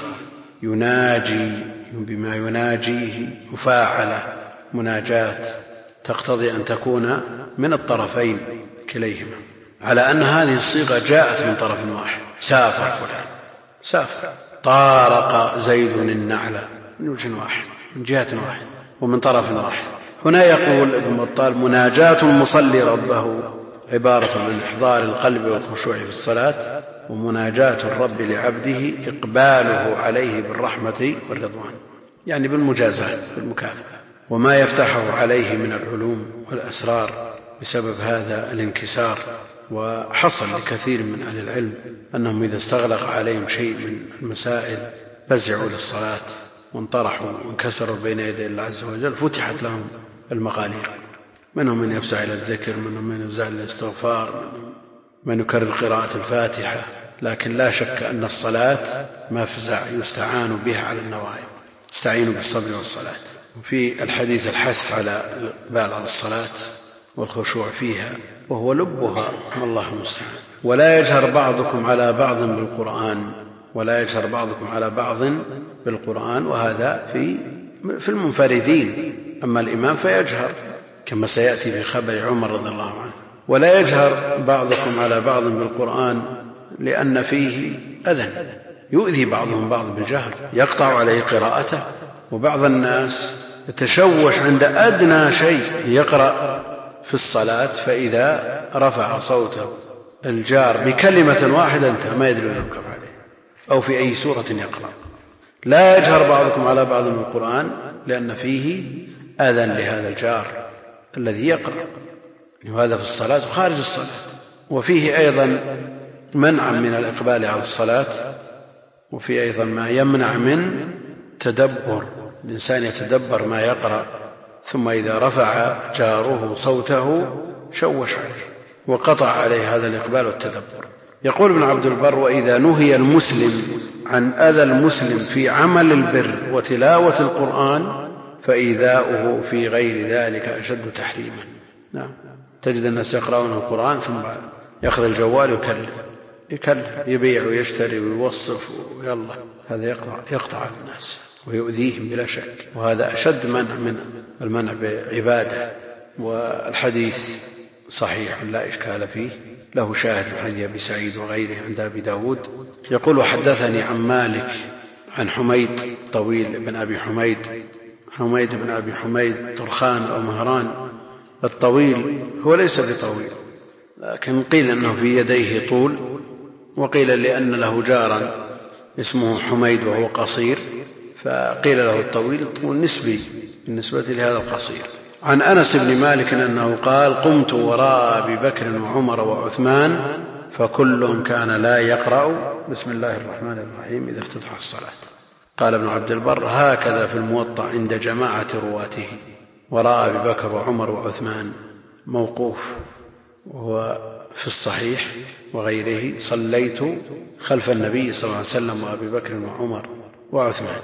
يناجي بما يناجيه مفاعلة مناجاة تقتضي أن تكون من الطرفين كليهما، على أن هذه الصيغة جاءت من طرف واحد. سافر فلان سافر، طارق زيد النعل من وجه واحد من جهة واحد ومن طرف واحد. هنا يقول ابن بطال مناجاة المصلي ربه عبارة عن إحضار القلب والخشوع في الصلاة، ومناجاة الرب لعبده إقباله عليه بالرحمة والرضوان، يعني بالمجازات بالمكافأة، وما يفتحه عليه من العلوم والأسرار بسبب هذا الانكسار. وحصل لكثير من أهل العلم أنهم إذا استغلق عليهم شيء من المسائل فزعوا للصلاة وانطرحوا وانكسروا بين يدي الله عز وجل، فتحت لهم المغاليق، منهم من يفزع إلى الذكر، منهم من يفزع إلى الاستغفار، من يكرر قراءة الفاتحة. لكن لا شك أن الصلاة مفزع يستعان بها على النوائب، استعينوا بالصبر والصلاة. وفي الحديث الحث على الإقبال على الصلاة والخشوع فيها، وهو لبها والله المستعان. ولا يجهر بعضكم على بعض بالقرآن ولا يجهر بعضكم على بعض بالقرآن، وهذا في في المنفردين، أما الإمام فيجهر كما سيأتي في خبر عمر رضي الله عنه. ولا يجهر بعضكم على بعض بالقرآن لأن فيه أذى يؤذي بعضهم بعض بالجهر، يقطع عليه قراءته. وبعض الناس يتشوش عند أدنى شيء يقرأ في الصلاة، فإذا رفع صوته الجار بكلمة واحدة انتهى، ما يدري يوقف عليه أو في أي سورة يقرأ. لا يجهر بعضكم على بعض بالقرآن لأن فيه آذان لهذا الجار الذي يقرأ، وهذا في الصلاة وخارج الصلاة. وفيه أيضا منع من الإقبال على الصلاة، وفيه أيضا ما يمنع من تدبر، الإنسان يتدبر ما يقرأ ثم إذا رفع جاره صوته شوش عليه وقطع عليه هذا الإقبال والتدبر. يقول ابن عبد البر: وإذا نهي المسلم عن أذى المسلم في عمل البر وتلاوة القرآن فإيذاؤه في غير ذلك أشد تحريما. نعم، تجد الناس يقرأون القرآن ثم يأخذ الجوال ويكلم يكلم يبيع ويشتري ويوصف ويلا، هذا يقطع, يقطع الناس ويؤذيهم بلا شك، وهذا أشد منع من المنع بعبادة. والحديث صحيح لا إشكال فيه، له شاهد من حديث أبي سعيد وغيره عند أبي داود. يقول: وحدثني عن مالك عن حميد طويل بن أبي حميد حميد بن أبي حميد طرخان أو مهران الطويل، هو ليس بطويل لكن قيل أنه في يديه طول، وقيل لأن له جارا اسمه حميد وهو قصير فقيل له الطويل طول نسبي بالنسبة لهذا القصير. عن أنس بن مالك أنه قال: قمت وراء أبي بكر وعمر وعثمان فكلهم كان لا يقرأ بسم الله الرحمن الرحيم إذا افتتح الصلاة. قال ابن عبد البر: هكذا في الموطأ عند جماعة رواته، وراء أبي بكر وعمر وعثمان موقوف، وهو في الصحيح وغيره: صليت خلف النبي صلى الله عليه وسلم وأبي بكر وعمر وعثمان.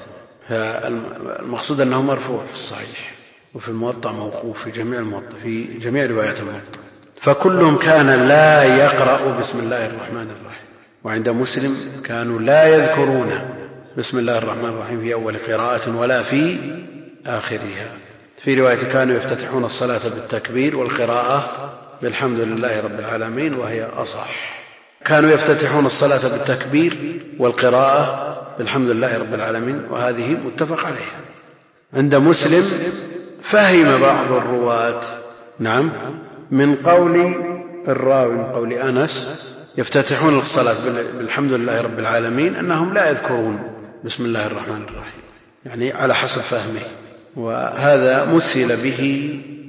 فالمقصود أنه مرفوع في الصحيح، وفي الموطأ موقوف في جميع الموطأ في جميع روايات الموطأ. فكلهم كان لا يقرأ بسم الله الرحمن الرحيم. وعند مسلم كانوا لا يذكرون بسم الله الرحمن الرحيم في أول قراءة ولا في آخرها. في رواية كانوا يفتتحون الصلاة بالتكبير والقراءة بالحمد لله رب العالمين، وهي أصح. كانوا يفتتحون الصلاة بالتكبير والقراءة بالحمد لله رب العالمين، وهذه متفق عليها. عند مسلم فهم بعض الرواة نعم من قول الراوي من قول أنس يفتتحون الصلاة بالحمد لله رب العالمين أنهم لا يذكرون بسم الله الرحمن الرحيم، يعني على حسب فهمه. وهذا مثل به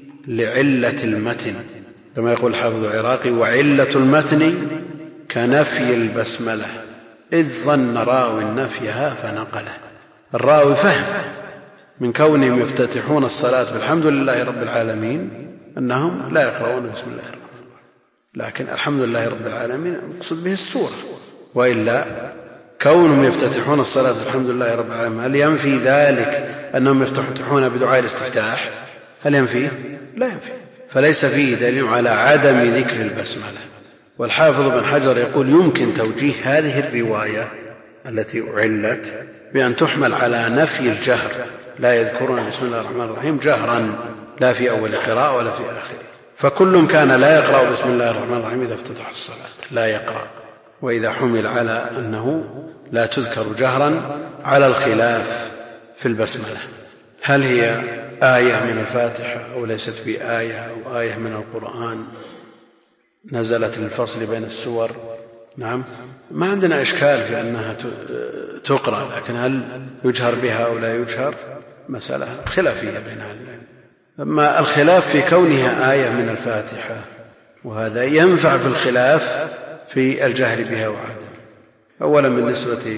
لعلة المتن كما يقول الحافظ العراقي: وعلة المتن كنفي البسملة إذ ظن راوي نفيها فنقله. الراوي فهم من كونهم يفتتحون الصلاة بالحمد لله رب العالمين أنهم لا يقرؤون بسم الله الرحمن الرحيم، لكن الحمد لله رب العالمين مقصود به السورة، وإلا كونهم يفتتحون الصلاة بالحمد لله رب العالمين هل ينفي ذلك أنهم يفتتحون بدعاء الاستفتاح؟ هل ينفي؟ لا ينفي. فليس فيه دليل على عدم ذكر البسملة. والحافظ بن حجر يقول: يمكن توجيه هذه الرواية التي أعلت بأن تحمل على نفي الجهر، لا يذكرون بسم الله الرحمن الرحيم جهرا لا في أول قراءة ولا في آخره. فكل كان لا يقرأ بسم الله الرحمن الرحيم إذا افتتح الصلاة، لا يقرأ. وإذا حمل على أنه لا تذكر جهرا على الخلاف في البسملة، هل هي آية من الفاتحة أو ليست بآية أو آية من القرآن نزلت للفصل بين السور؟ نعم، ما عندنا إشكال في أنها تقرأ، لكن هل يجهر بها أو لا يجهر مسألة خلافية بين أهل العلم. أما الخلاف في كونها آية من الفاتحة، وهذا ينفع في الخلاف في الجهر بها وعدم. أولا بالنسبة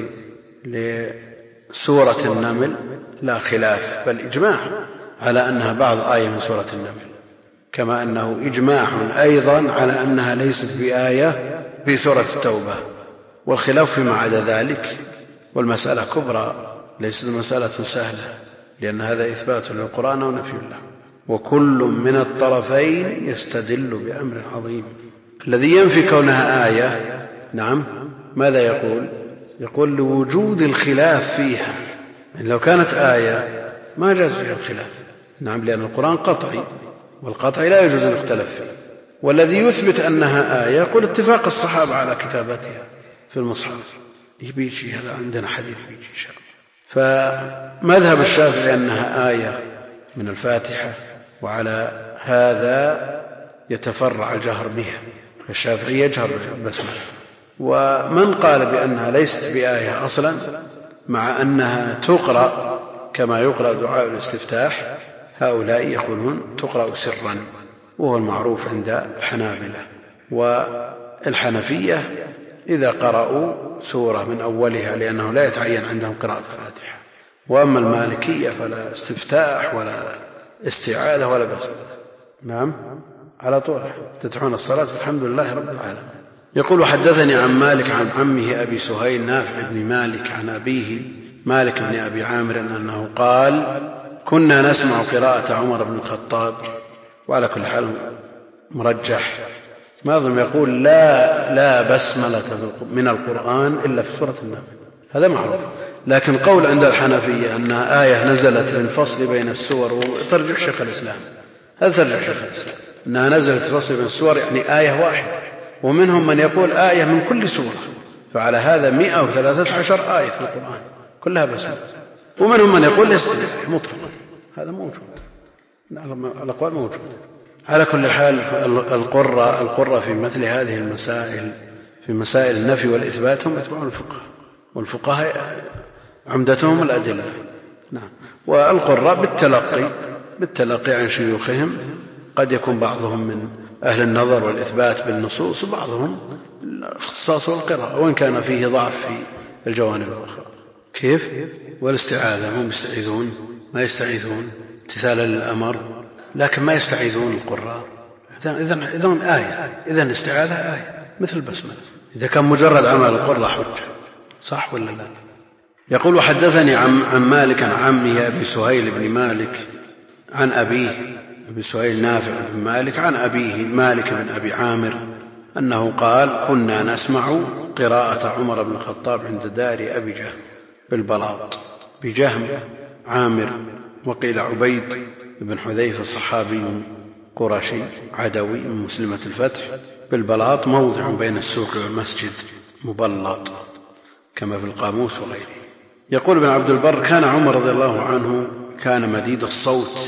لسورة النمل لا خلاف بل إجماع على أنها بعض آية من سورة النمل، كما أنه إجماع أيضا على أنها ليست بآية في سورة التوبة. والخلاف فيما عدا ذلك، والمسألة كبرى ليست مسألة سهلة، لأن هذا إثبات للقرآن ونفي له، وكل من الطرفين يستدل بأمر عظيم. الذي ينفي كونها آية نعم ماذا يقول؟ يقول لوجود الخلاف فيها، يعني لو كانت آية ما جاز فيها الخلاف. نعم، لأن القرآن قطعي، والقطعي لا يجوز أن يختلف فيه. والذي يثبت أنها آية يقول اتفاق الصحابة على كتابتها في المصحف، يبيجي هذا عندنا حديث يبيجي شر. فمذهب الشافعي أنها آية من الفاتحة، وعلى هذا يتفرع الجهر بها، الشافعي يجهر بالبسملة. ومن قال بأنها ليست بآية أصلا مع أنها تقرأ كما يقرأ دعاء الاستفتاح، هؤلاء يقولون تقرأ سرا، وهو المعروف عند الحنابلة. والحنفية إذا قرأوا سورة من أولها، لأنه لا يتعين عندهم قراءة الفاتحة. وأما المالكية فلا استفتاح ولا استعاذة ولا بس، نعم على طول تتحون الصلاة والحمد لله رب العالمين. يقول حدثني عن مالك عن عمه أبي سهيل نافع بن مالك عن أبيه مالك بن أبي عامر أنه قال كنا نسمع قراءة عمر بن الخطاب. وعلى كل حال مرجح، معظم يقول لا لا بسملة من القرآن إلا في سورة النمل، هذا معروف. لكن قول عند الحنفية أنها آية نزلت للفصل بين السور، وترجح شيخ الإسلام، هذا ترجح شيخ الإسلام أنها نزلت للفصل بين السور يعني آية واحدة، ومنهم من يقول آية من كل سورة، فعلى هذا مئة وثلاثة عشر آية في القرآن كلها بسملة. ومنهم من يقول الاستفتاح مطلقا، هذا موجود، الأقوال موجود. على كل حال القرة القرة في مثل هذه المسائل، في مسائل النفي والإثبات، هم يتبعون الفقه، والفقهاء عمدتهم الأدلة. نعم. والقرة بالتلقي بالتلقي عن شيوخهم، قد يكون بعضهم من أهل النظر والإثبات بالنصوص، وبعضهم اختصاص القراءة، وإن كان فيه ضعف في الجوانب الأخرى. كيف؟ والاستعاذة هم يستعيذون ما يستعيذون امتثالا للأمر، لكن ما يستعيذون القراء. إذن إذن آية، إذن استعاذة آية مثل البسملة، إذا كان مجرد عمل القراء حجة، صح ولا لا؟ يقول وحدثني عن, عن مالك عن عمه أبي سهيل بن مالك عن أبيه أبي سهيل نافع بن مالك عن أبيه مالك بن أبي عامر أنه قال كنا نسمع قراءة عمر بن الخطاب عند دار أبي جهم بالبلاط، بجهم عامر، وقيل عبيد بن حذيفة الصحابي قرشي عدوي من مسلمة الفتح، بالبلاط موضع بين السوق والمسجد مبلط كما في القاموس وغيره. يقول ابن عبد البر كان عمر رضي الله عنه كان مديد الصوت،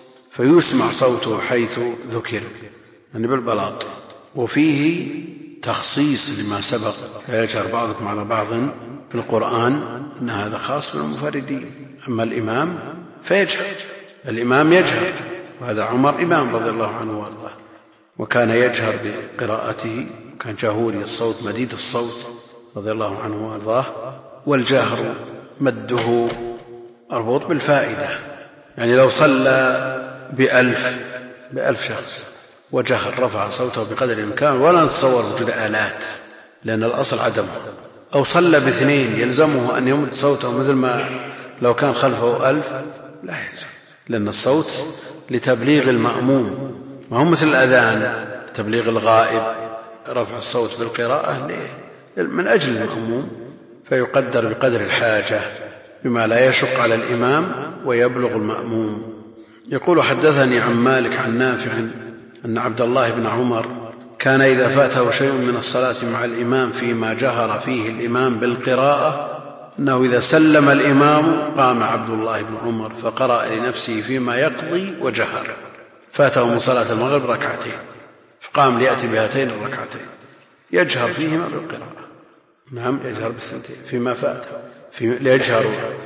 فيسمع صوته حيث ذكر، يعني بالبلاط. وفيه تخصيص لما سبق، فيجهر بعضكم على بعض في القرآن، أن هذا خاص بالمنفردين. أما الإمام فيجهر، الإمام يجهر، وهذا عمر إمام رضي الله عنه وارضاه، وكان يجهر بقراءته، كان جهوري الصوت مديد الصوت رضي الله عنه وارضاه. والجهر مده أربط بالفائدة، يعني لو صلى بألف بألف شخص وجهر رفع صوته بقدر الإمكان، ولا نتصور وجود آلات لأن الأصل عدمه، أو صلى باثنين يلزمه أن يمد صوته مثل ما لو كان خلفه ألف، لا يلزم، لأن الصوت لتبليغ المأموم، ما هو مثل الأذان تبليغ الغائب، رفع الصوت بالقراءة من أجل المأموم، فيقدر بقدر الحاجة بما لا يشق على الإمام ويبلغ المأموم. يقول حدثني عن مالك عن نافع أن عبد الله بن عمر كان إذا فاته شيء من الصلاة مع الإمام فيما جهر فيه الإمام بالقراءة، أنه إذا سلم الإمام قام عبد الله بن عمر فقرأ لنفسه فيما يقضي وجهر. فاته من صلاة المغرب ركعتين، فقام ليأتي بهاتين الركعتين يجهر فيهما بالقراءة، نعم يجهر بالسنتين فيما فاته في ليجهر،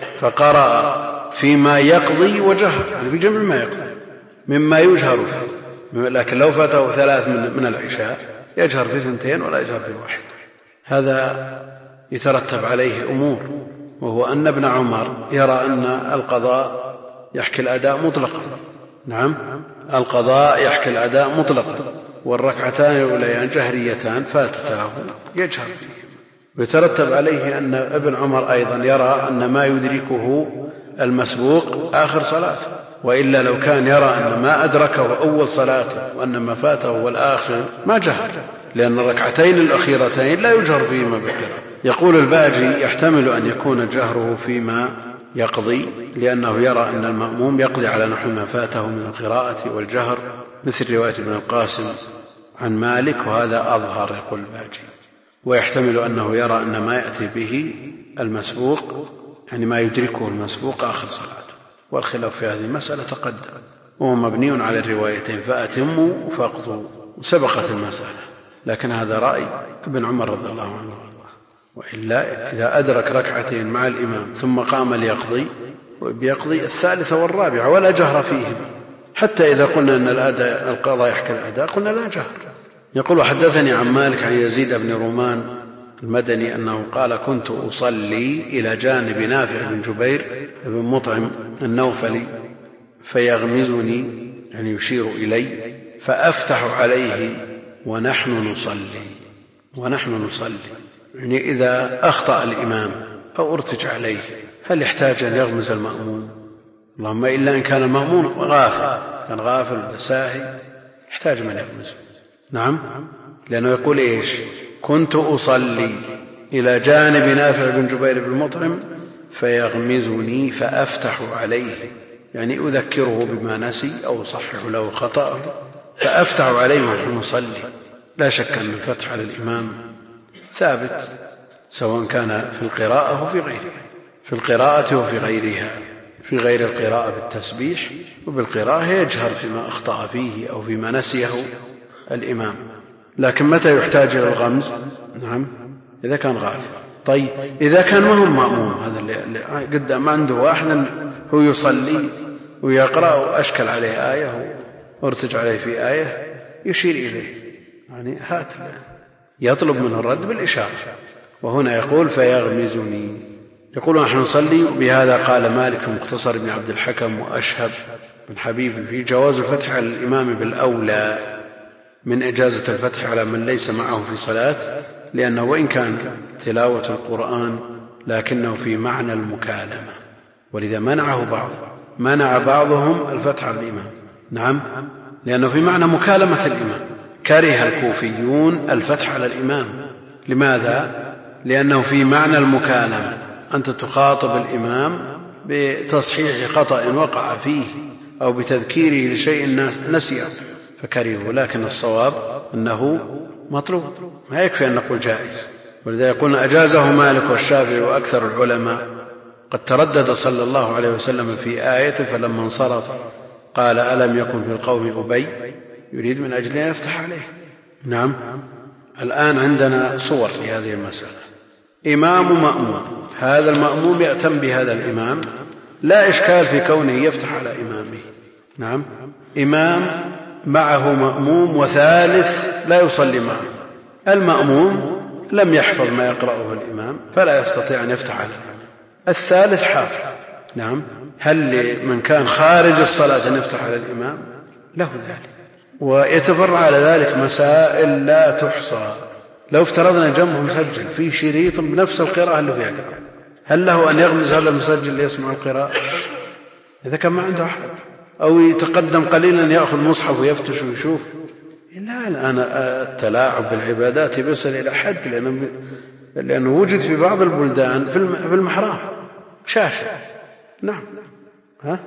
فقرأ فيما يقضي وجهر، يعني في جميع ما يقضي مما يجهر فيه. لكن لو فاته ثلاث من العشاء يجهر في ثنتين ولا يجهر في واحد. هذا يترتب عليه أمور، وهو أن ابن عمر يرى أن القضاء يحكي الأداء مطلقا، نعم القضاء يحكي الأداء مطلقا، والركعتان الأوليان جهريتان فاتتاه يجهر فيه. ويترتب عليه أن ابن عمر أيضا يرى أن ما يدركه المسبوق آخر صلاته، وإلا لو كان يرى أن ما أدركه أول صلاته وأن ما فاته هو الآخر ما جهر، لأن الركعتين الأخيرتين لا يجهر فيهما بالقراءة. يقول الباجي يحتمل أن يكون جهره فيما يقضي، لأنه يرى أن المأموم يقضي على نحو ما فاته من القراءة والجهر، مثل رواية ابن القاسم عن مالك، وهذا أظهر. يقول الباجي ويحتمل أنه يرى أن ما يأتي به المسبوق، يعني ما يدركه المسبوق آخر صلاته، والخلاف في هذه المسألة تقدم، وهو مبني على الروايتين فأتموا فاقضوا، وسبقت المسألة. لكن هذا رأي ابن عمر رضي الله عنه، وإلا إذا أدرك ركعتين مع الإمام ثم قام ليقضي بيقضي الثالثة والرابعة ولا جهر فيهم، حتى إذا قلنا أن الأداء القضاء يحكي الأداء قلنا لا جهر. يقول حدثني عن مالك عن يزيد بن رومان المدني أنه قال كنت أصلي إلى جانب نافع بن جبير بن مطعم النوفلي فيغمزني يعني يشير إلي فأفتح عليه ونحن نصلي ونحن نصلي يعني إذا أخطأ الإمام أو ارتج عليه هل يحتاج أن يغمز المأموم؟ اللهم إلا إن كان المأموم غافل، كان غافل بساهي يحتاج من يغمزه. نعم، لأنه يقول إيش؟ كنت أصلي إلى جانب نافع بن جبير بن مطعم فيغمزني فأفتح عليه يعني أذكره بما نسي أو أصحح له خطأه فأفتح عليه ونحن نصلي. لا شك أن الفتح على الإمام ثابت سواء كان في القراءة وفي غيرها، في القراءة وفي غيرها، في غير القراءة بالتسبيح وبالقراءة يجهر فيما أخطأ فيه أو فيما نسيه الإمام. لكن متى يحتاج إلى الغمز؟ نعم، إذا كان غافل. طيب إذا كان ما هو مأموم، هذا اللي قدام عنده واحد هو يصلي ويقرأ وأشكل عليه آية وارتج عليه في آية يشير إليه يعني هات يطلب منه الرد بالإشارة، وهنا يقول فيغمزني. يقول نحن نصلي. بهذا قال مالك في مختصر بن عبد الحكم وأشهب بن حبيب في جواز الفتح على الإمام بالأولى من إجازة الفتح على من ليس معه في صلاة، لأنه وإن كان تلاوة القرآن لكنه في معنى المكالمة، ولذا منعه بعض منع بعضهم الفتح على الإمام. نعم، لأنه في معنى مكالمة الإمام. كره الكوفيون الفتح على الإمام. لماذا؟ لأنه في معنى المكالمة، أنت تخاطب الإمام بتصحيح خطأ وقع فيه أو بتذكيره لشيء نسيه فكرهه، لكن الصواب أنه مطلوب، ما يكفي أن نقول جائز. ولذا يقول أجازه مالك والشافعي وأكثر العلماء. قد تردد صلى الله عليه وسلم في آية فلما انصرف قال ألم يكن في القوم أبي يريد من أجل أن يفتح عليه. نعم، الآن عندنا صور في هذه المسألة. إمام مأموم، هذا المأموم يأتم بهذا الإمام، لا إشكال في كونه يفتح على إمامه. نعم، إمام معه مأموم وثالث لا يصلي معه، المأموم لم يحفظ ما يقرأه الإمام فلا يستطيع أن يفتح على الإمام، الثالث حافظ. نعم، هل لمن كان خارج الصلاة أن يفتح على الإمام؟ له ذلك. ويتفرع على ذلك مسائل لا تحصى. لو افترضنا جنبه مسجل في شريط بنفس القراءة اللي فيها قراءة، هل له أن يغمز هذا المسجل ليسمع القراءة؟ إذا كان ما عنده أحد، أو يتقدم قليلا يأخذ مصحف ويفتش ويشوف. لا، الآن التلاعب بالعبادات بيصل إلى حد، لأنه, لأنه وجد في بعض البلدان في المحراب شاشة. نعم، ها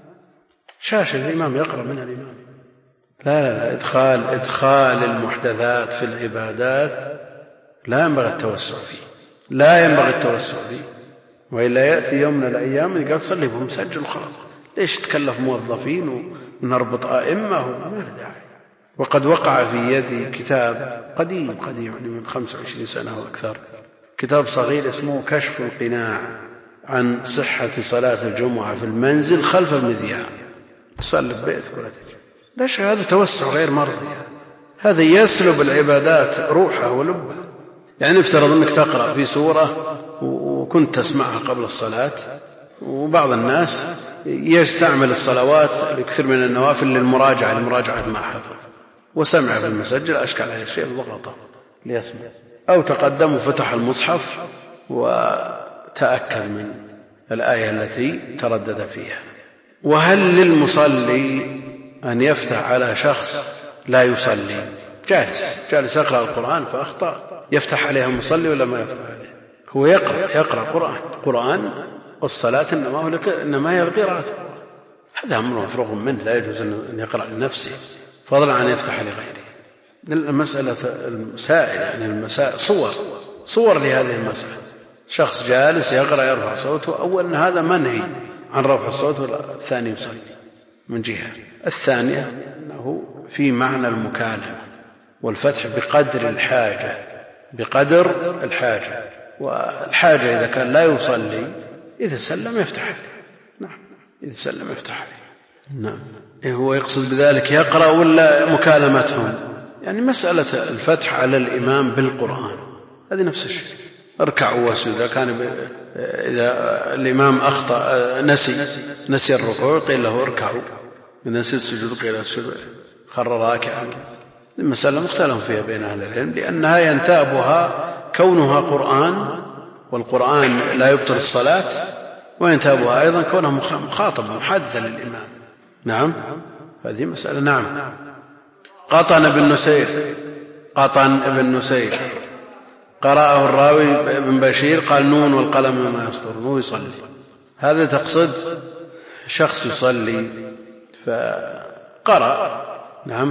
شاشة الإمام يقرأ منها الإمام. لا لا لا إدخال, إدخال المحدثات في العبادات لا ينبغي التوسع فيه، لا ينبغي التوسع فيه، وإلا يأتي يوم من الأيام قال صلي فمسجل خلاص، ليش تكلف موظفين ونربط أئمة وما له داعي. وقد وقع في يدي كتاب قديم قديم يعني من خمسة وعشرين سنة وأكثر، كتاب صغير اسمه كشف القناع عن صحة صلاة الجمعة في المنزل خلف المذياع. صلي في بيتك ولا تجي. ليش؟ هذا توسع غير مرضي، هذا يسلب العبادات روحها ولبها. يعني افترض أنك تقرأ في سورة وكنت تسمعها قبل الصلاة، وبعض الناس يستعمل الصلوات لكثير من النوافل للمراجعة لمراجعة ما حفظ، وسمع في المسجل أشكل عليه الشيء ضغطه ليسمع، أو تقدم وفتح المصحف وتأكد من الآية التي تردد فيها. وهل للمصلي أن يفتح على شخص لا يصلي؟ جالس جالس يقرأ القرآن فأخطأ، يفتح عليه المصلي ولا ما يفتح عليه؟ هو يقرأ يقرأ قرآن قرآن والصلاة إنما هي القراءة، هذا أمر مفروغ منه، لا يجوز أن يقرأ لنفسه فضلا عن يفتح لغيره. المسألة المسائل يعني المسائل صور صور لهذه المسألة. شخص جالس يقرأ يرفع صوته، أولا هذا منهي عن رفع الصوت، والثاني يصلي من جهة. الثانية أنه في معنى المكالمة والفتح بقدر الحاجة بقدر الحاجة والحاجة إذا كان لا يصلي إذا سلم يفتح. نعم، إذا سلم يفتح عليه. نعم. هو يقصد بذلك يقرأ ولا مكالمتهم؟ يعني مسألة الفتح على الإمام بالقرآن هذه نفس الشيء. اركعوا واسجدوا. كان إذا الإمام أخطأ نسي نسي الركوع قيل له اركعوا، نسي السجود قيل له اسجدوا، خر راكعا. المسألة مختلف فيها بين أهل العلم، لأنها ينتابها كونها قرآن، والقرآن لا يبطل الصلاة، وينتابها أيضا كونها مخاطبة محادثة للإمام. نعم هذه مسألة. نعم. قطن بن نسير قطن بن نسير قرأه الراوي بن بشير قال نون والقلم وما يسطرون، هو يصلي. هذا تقصد شخص يصلي فقرأ. نعم.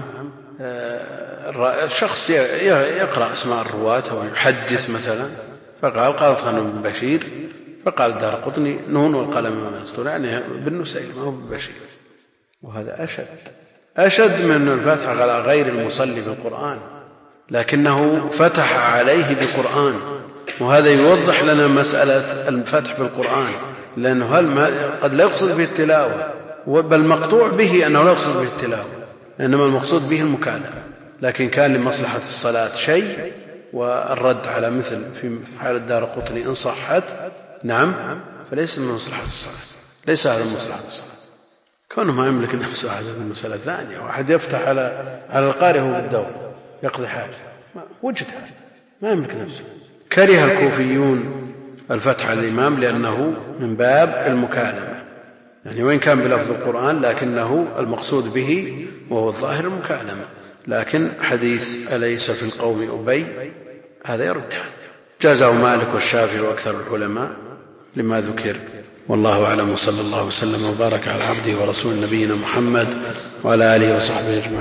شخص يقرأ اسماء الرواة أو يحدث مثلا، فقال قال نون بن بشير، فقال الدارقطني نون والقلم وما يسطرون، يعني بن نسير ما هو بن بشير. وهذا أشد أشد من الفتح على غير المصلي بالقرآن، لكنه فتح عليه بالقرآن. وهذا يوضح لنا مسألة الفتح بالقرآن، لأنه هل قد لا يقصد به التلاوة، بل مقطوع به أنه لا يقصد به التلاوة، إنما المقصود به المكالمة. لكن كان لمصلحة الصلاة شيء، والرد على مثل في حال الدارقطني إن صحت نعم فليس من مصلحة الصلاة، ليس هذا من مصلحة الصلاة. كونه ما يملك نفسه هذا من مسألة ثانية. واحد يفتح على على القارئ هو بالدور يقضي حاجة، وجد هذا ما يملك نفسه. كره الكوفيون الفتح على الإمام لأنه من باب المكالمة، يعني وإن كان بلفظ القرآن لكنه المقصود به وهو الظاهر المكالمة. لكن حديث أليس في القوم أبي هذا يرد، جازه مالك والشافعي وأكثر العلماء لما ذكر. والله أعلم، وصلى الله وسلم وبارك على عبده ورسول نبينا محمد وعلى آله وصحبه أجمعين.